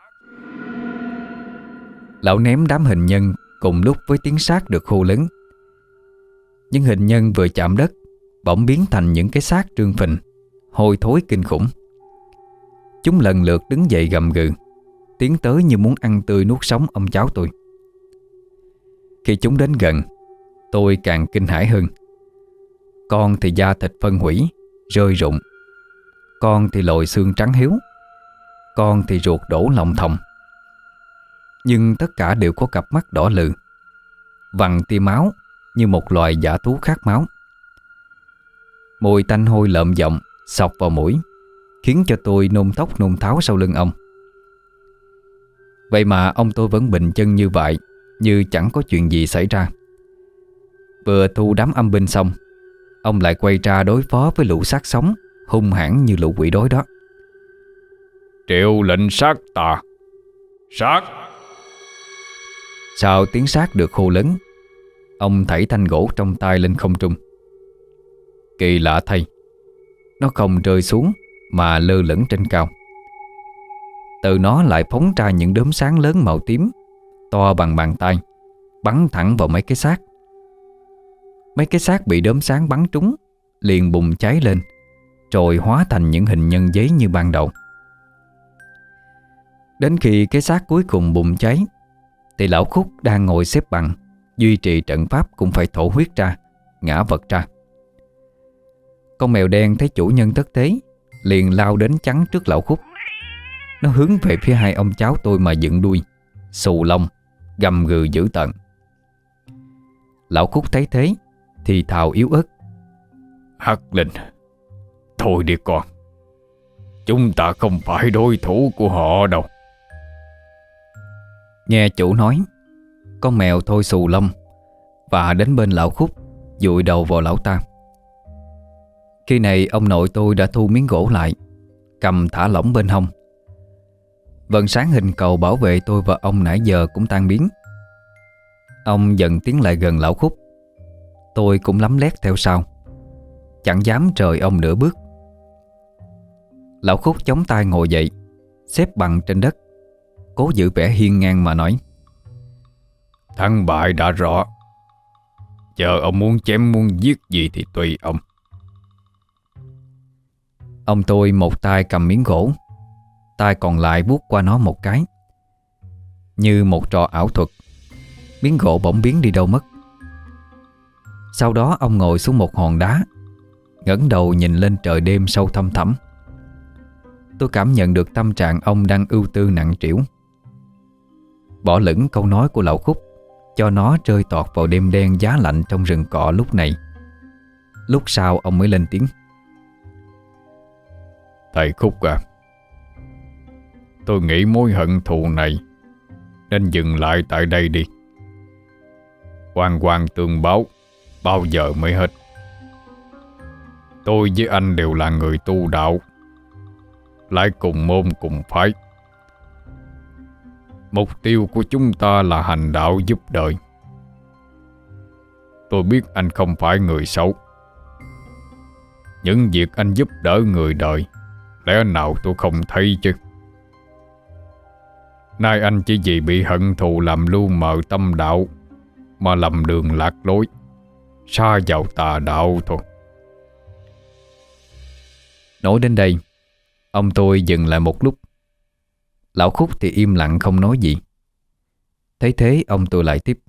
Lão ném đám hình nhân cùng lúc với tiếng sát được hô lớn. Những hình nhân vừa chạm đất bỗng biến thành những cái xác trương phình, hôi thối kinh khủng. Chúng lần lượt đứng dậy gầm gừ, tiến tới như muốn ăn tươi nuốt sống ông cháu tôi. Khi chúng đến gần, tôi càng kinh hãi hơn. Con thì da thịt phân hủy, rơi rụng. Con thì lồi xương trắng hiếu. Con thì ruột đổ lòng thòng. Nhưng tất cả đều có cặp mắt đỏ lừ, vằn tia máu như một loài dã thú khát máu. Mùi tanh hôi lợm giọng xộc vào mũi, khiến cho tôi nôn tóc nôn tháo sau lưng ông. Vậy mà ông tôi vẫn bình chân như vậy, như chẳng có chuyện gì xảy ra. Vừa thu đám âm binh xong, ông lại quay ra đối phó với lũ xác sống hung hãn như lũ quỷ đói đó. Triệu lệnh sát tà, sát! Sau tiếng sát được hô lớn, ông thảy thanh gỗ trong tay lên không trung. Kỳ lạ thay, nó không rơi xuống mà lơ lửng trên cao. Từ nó lại phóng ra những đốm sáng lớn màu tím, to bằng bàn tay, bắn thẳng vào mấy cái xác. Mấy cái xác bị đốm sáng bắn trúng liền bùng cháy lên, rồi hóa thành những hình nhân giấy như ban đầu. Đến khi cái xác cuối cùng bùng cháy, thì lão Khúc đang ngồi xếp bằng duy trì trận pháp cũng phải thổ huyết ra, ngã vật ra. Con mèo đen thấy chủ nhân thất thế, liền lao đến chắn trước lão Khúc. Nó hướng về phía hai ông cháu tôi mà dựng đuôi, xù lông, gầm gừ dữ tợn. Lão Khúc thấy thế thì thào yếu ớt: Hắc Linh, thôi đi con, chúng ta không phải đối thủ của họ đâu. Nghe chủ nói, con mèo thôi xù lông và đến bên lão Khúc, dụi đầu vào lão ta. Khi này ông nội tôi đã thu miếng gỗ lại, cầm thả lỏng bên hông. Vầng sáng hình cầu bảo vệ tôi và ông nãy giờ cũng tan biến. Ông dần tiến lại gần lão Khúc. Tôi cũng lấm lét theo sau, chẳng dám rời ông nửa bước. Lão Khúc chống tay ngồi dậy, xếp bằng trên đất, cố giữ vẻ hiên ngang mà nói: Thắng bại đã rõ, giờ ông muốn chém muốn giết gì thì tùy ông. Ông tôi một tay cầm miếng gỗ, tay còn lại vuốt qua nó một cái. Như một trò ảo thuật, miếng gỗ bỗng biến đi đâu mất. Sau đó ông ngồi xuống một hòn đá, ngẩng đầu nhìn lên trời đêm sâu thăm thẳm. Tôi cảm nhận được tâm trạng ông đang ưu tư nặng trĩu. Bỏ lửng câu nói của lão Khúc, cho nó rơi tọt vào đêm đen giá lạnh trong rừng cọ lúc này. Lúc sau ông mới lên tiếng: Thầy Khúc à, tôi nghĩ mối hận thù này nên dừng lại tại đây đi. Oan oan tương báo, bao giờ mới hết. Tôi với anh đều là người tu đạo, lại cùng môn cùng phái. Mục tiêu của chúng ta là hành đạo giúp đời. Tôi biết anh không phải người xấu. Những việc anh giúp đỡ người đời, lẽ nào tôi không thấy chứ? Nay anh chỉ vì bị hận thù làm lu mờ tâm đạo mà lầm đường lạc lối, sa vào tà đạo thôi. Nói đến đây, Ông tôi dừng lại một lúc. Lão Khúc thì im lặng không nói gì. Thấy thế ông tôi lại tiếp.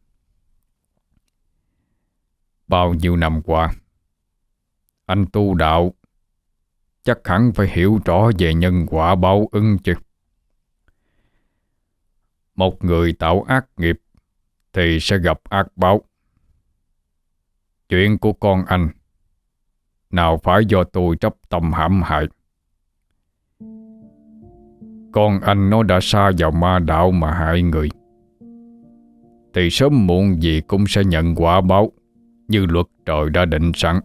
Bao nhiêu năm qua, anh tu đạo chắc hẳn phải hiểu rõ về nhân quả báo ứng chứ. Một người tạo ác nghiệp thì sẽ gặp ác báo. Chuyện của con anh nào phải do tôi chấp tâm hãm hại. Con anh nó đã sa vào ma đạo mà hại người, thì sớm muộn gì cũng sẽ nhận quả báo như luật trời đã định sẵn.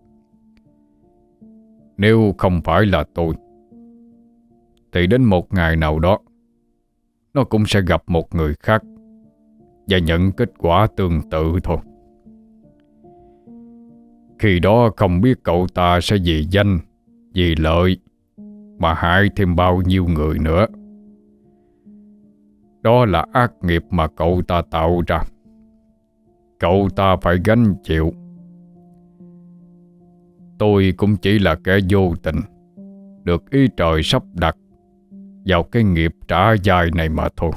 Nếu không phải là tôi, thì đến một ngày nào đó nó cũng sẽ gặp một người khác và nhận kết quả tương tự thôi. Khi đó không biết cậu ta sẽ vì danh, vì lợi mà hại thêm bao nhiêu người nữa. Đó là ác nghiệp mà cậu ta tạo ra, cậu ta phải gánh chịu. Tôi cũng chỉ là kẻ vô tình được ý trời sắp đặt vào cái nghiệp trả dài này mà thôi.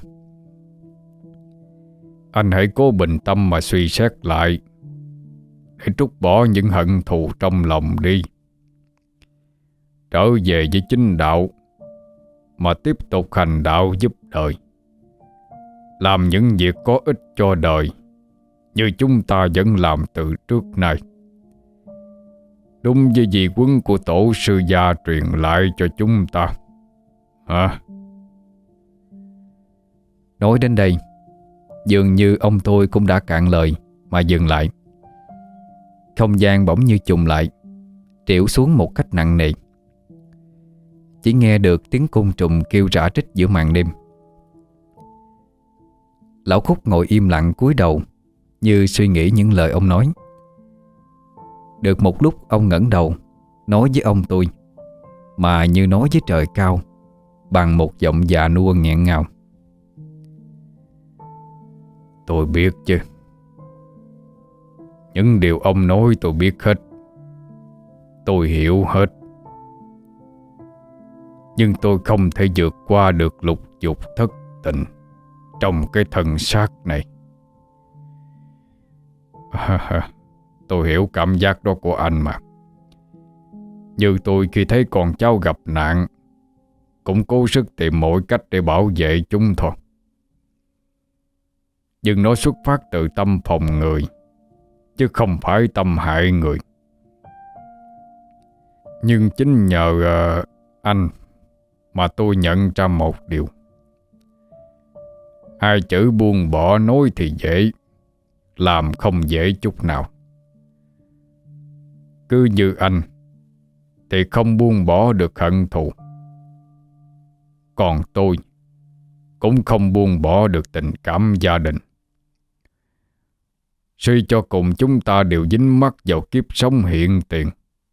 Anh hãy cố bình tâm mà suy xét lại, để trút bỏ những hận thù trong lòng đi, trở về với chính đạo mà tiếp tục hành đạo giúp đời, làm những việc có ích cho đời như chúng ta vẫn làm từ trước nay, đúng với di huấn của tổ sư gia truyền lại cho chúng ta. Hả? Nói đến đây, dường như ông tôi cũng đã cạn lời mà dừng lại. Không gian bỗng như chùng lại, trĩu xuống một cách nặng nề. Chỉ nghe được tiếng côn trùng kêu rả rích giữa màn đêm. Lão Khúc ngồi im lặng cúi đầu, như suy nghĩ những lời ông nói. Được một lúc ông ngẩng đầu nói với ông tôi, mà như nói với trời cao, bằng một giọng già nua nghẹn ngào. Tôi biết chứ. Những điều ông nói tôi biết hết, tôi hiểu hết. Nhưng tôi không thể vượt qua được lục dục thất tình trong cái thân xác này. Tôi hiểu cảm giác đó của anh mà. Như tôi khi thấy con cháu gặp nạn, cũng cố sức tìm mọi cách để bảo vệ chúng thôi. Nhưng nó xuất phát từ tâm phòng người, chứ không phải tâm hại người. Nhưng chính nhờ anh mà tôi nhận ra một điều. Hai chữ buông bỏ nói thì dễ, làm không dễ chút nào. Cứ như anh thì không buông bỏ được hận thù, còn tôi cũng không buông bỏ được tình cảm gia đình. Suy cho cùng chúng ta đều dính mắc vào kiếp sống hiện tiền.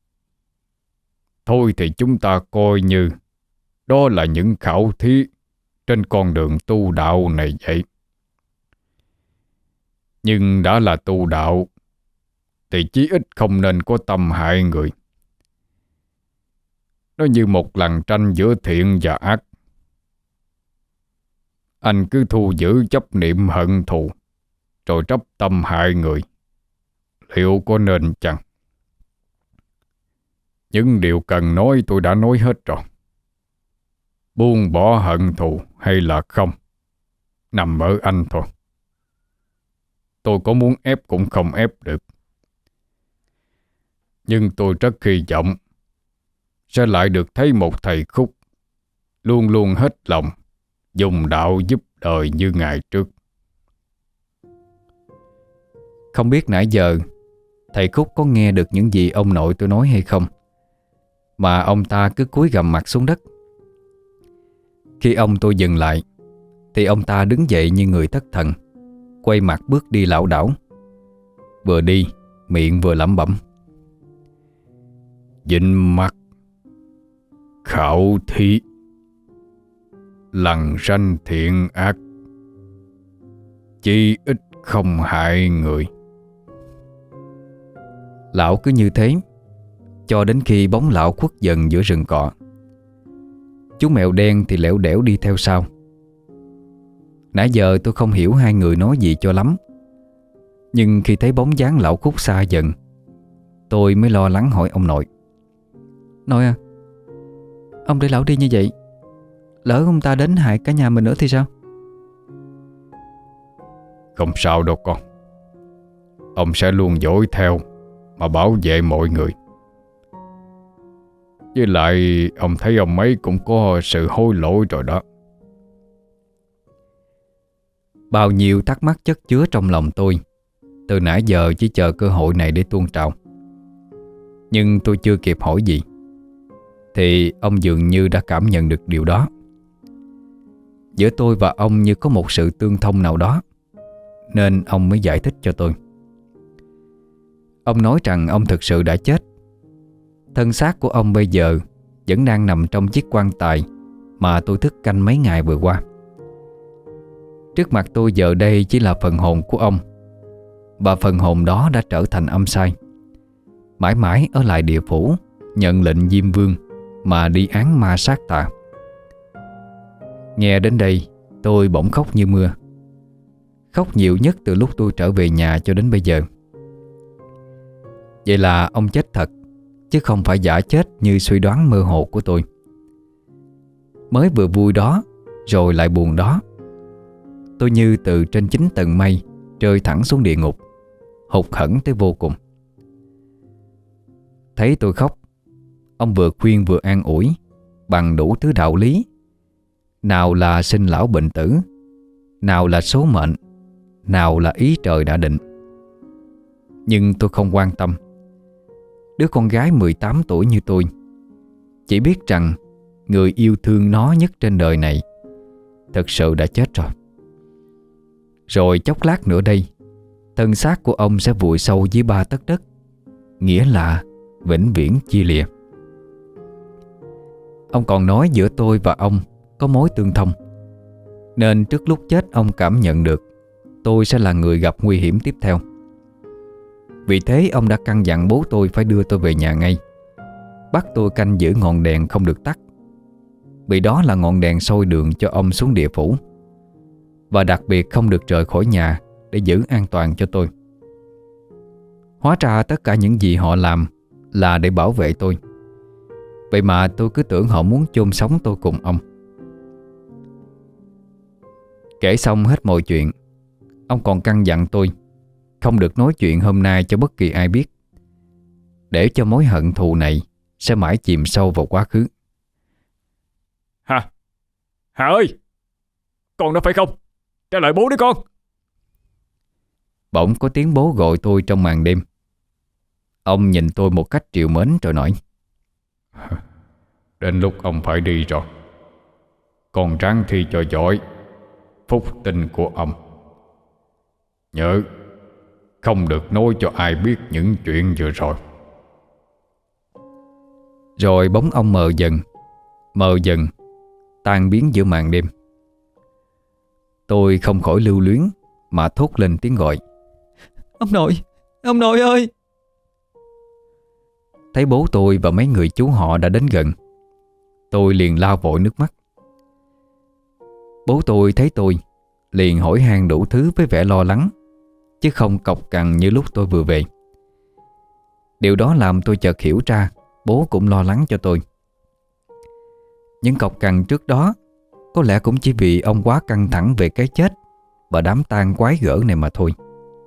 Thôi thì chúng ta coi như đó là những khảo thí trên con đường tu đạo này vậy. Nhưng đã là tu đạo thì chí ít không nên có tâm hại người. Nó như một lằn tranh giữa thiện và ác. Anh cứ thu giữ chấp niệm hận thù rồi trách tâm hại người, liệu có nên chăng? Những điều cần nói tôi đã nói hết rồi. Buông bỏ hận thù hay là không, nằm ở anh thôi. Tôi có muốn ép cũng không ép được. Nhưng tôi rất hy vọng sẽ lại được thấy một thầy Khúc luôn luôn hết lòng dùng đạo giúp đời như ngày trước. Không biết nãy giờ thầy Khúc có nghe được những gì ông nội tôi nói hay không, mà ông ta cứ cúi gằm mặt xuống đất. Khi ông tôi dừng lại thì ông ta đứng dậy như người thất thần, quay mặt bước đi lảo đảo. Vừa đi miệng vừa lẩm bẩm: Dính mắt, khảo thí, lằn ranh thiện ác, chí ít không hại người. Lão cứ như thế cho đến khi bóng lão khuất dần giữa rừng cọ. Chú mèo đen thì lẻo đẻo đi theo sau. Nãy giờ tôi không hiểu hai người nói gì cho lắm, nhưng khi thấy bóng dáng lão Khúc xa dần, tôi mới lo lắng hỏi ông nội. Nội à, ông để lão đi như vậy, lỡ ông ta đến hại cả nhà mình nữa thì sao? Không sao đâu con. Ông sẽ luôn dõi theo mà bảo vệ mọi người. Với lại ông thấy ông ấy cũng có sự hối lỗi rồi đó. Bao nhiêu thắc mắc chất chứa trong lòng tôi từ nãy giờ chỉ chờ cơ hội này để tuôn trào. Nhưng tôi chưa kịp hỏi gì thì ông dường như đã cảm nhận được điều đó. Giữa tôi và ông như có một sự tương thông nào đó, nên ông mới giải thích cho tôi. Ông nói rằng ông thực sự đã chết. Thân xác của ông bây giờ vẫn đang nằm trong chiếc quan tài mà tôi thức canh mấy ngày vừa qua. Trước mặt tôi giờ đây chỉ là phần hồn của ông, và phần hồn đó đã trở thành âm sai, mãi mãi ở lại địa phủ nhận lệnh Diêm Vương mà đi án ma sát tà. Nghe đến đây tôi bỗng khóc như mưa. Khóc nhiều nhất từ lúc tôi trở về nhà cho đến bây giờ. Vậy là ông chết thật, chứ không phải giả chết như suy đoán mơ hồ của tôi. Mới vừa vui đó rồi lại buồn đó. Tôi như từ trên 9 tầng mây rơi thẳng xuống địa ngục, hụt hẫng tới vô cùng. Thấy tôi khóc, ông vừa khuyên vừa an ủi bằng đủ thứ đạo lý. Nào là sinh lão bệnh tử, nào là số mệnh, nào là ý trời đã định. Nhưng tôi không quan tâm. Đứa con gái 18 tuổi như tôi chỉ biết rằng người yêu thương nó nhất trên đời này thực sự đã chết rồi. Rồi chốc lát nữa đây, thân xác của ông sẽ vùi sâu dưới 3 tấc đất, nghĩa là vĩnh viễn chia lìa. Ông còn nói giữa tôi và ông có mối tương thông, nên trước lúc chết ông cảm nhận được tôi sẽ là người gặp nguy hiểm tiếp theo. Vì thế ông đã căn dặn bố tôi phải đưa tôi về nhà ngay, bắt tôi canh giữ ngọn đèn không được tắt, vì đó là ngọn đèn soi đường cho ông xuống địa phủ. Và đặc biệt không được rời khỏi nhà để giữ an toàn cho tôi. Hóa ra tất cả những gì họ làm là để bảo vệ tôi. Vậy mà tôi cứ tưởng họ muốn chôn sống tôi cùng ông. Kể xong hết mọi chuyện, ông còn căn dặn tôi không được nói chuyện hôm nay cho bất kỳ ai biết, để cho mối hận thù này sẽ mãi chìm sâu vào quá khứ. Hà ơi, con đó phải không? Trả lời bố đi con. Bỗng có tiếng bố gọi tôi trong màn đêm. Ông nhìn tôi một cách trìu mến rồi nói: Đến lúc ông phải đi rồi. Con ráng thi cho giỏi, phúc tinh của ông. Nhớ không được nói cho ai biết những chuyện vừa rồi. Rồi bóng ông mờ dần, tan biến giữa màn đêm. Tôi không khỏi lưu luyến mà thốt lên tiếng gọi: Ông nội ơi! Thấy bố tôi và mấy người chú họ đã đến gần, tôi liền lao vội nước mắt. Bố tôi thấy tôi liền hỏi han đủ thứ với vẻ lo lắng, chứ không cộc cằn như lúc tôi vừa về. Điều đó làm tôi chợt hiểu ra bố cũng lo lắng cho tôi. Những cộc cằn trước đó có lẽ cũng chỉ vì ông quá căng thẳng về cái chết và đám tang quái gở này mà thôi.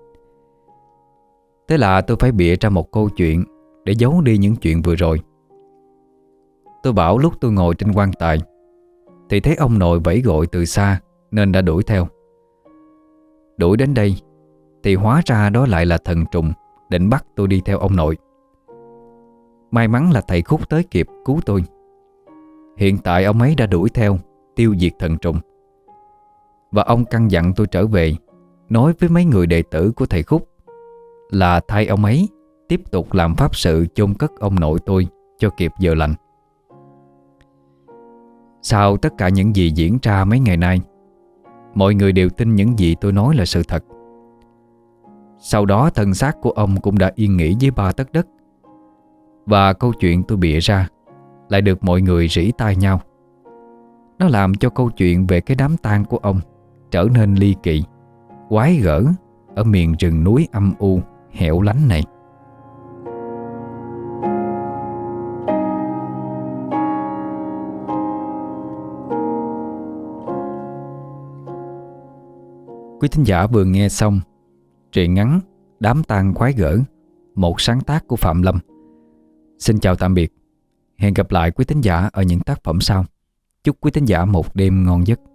Thế là tôi phải bịa ra một câu chuyện để giấu đi những chuyện vừa rồi. Tôi bảo lúc tôi ngồi trên quan tài thì thấy ông nội vẫy gọi từ xa nên đã đuổi theo. Đuổi đến đây thì hóa ra đó lại là thần trùng định bắt tôi đi theo ông nội. May mắn là thầy Khúc tới kịp cứu tôi. Hiện tại ông ấy đã đuổi theo tiêu diệt thần trùng, và ông căn dặn tôi trở về nói với mấy người đệ tử của thầy Khúc là thay ông ấy tiếp tục làm pháp sự chôn cất ông nội tôi cho kịp giờ lành. Sau tất cả những gì diễn ra mấy ngày nay, mọi người đều tin những gì tôi nói là sự thật. Sau đó thân xác của ông cũng đã yên nghỉ dưới 3 tấc đất, và câu chuyện tôi bịa ra lại được mọi người rỉ tai nhau. Nó làm cho câu chuyện về cái đám tang của ông trở nên ly kỳ, quái gở ở miền rừng núi âm u, hẻo lánh này. Quý thính giả vừa nghe xong truyện ngắn Đám tang quái gở, một sáng tác của Phạm Lâm. Xin chào tạm biệt. Hẹn gặp lại quý thính giả ở những tác phẩm sau. Chúc quý thính giả một đêm ngon giấc.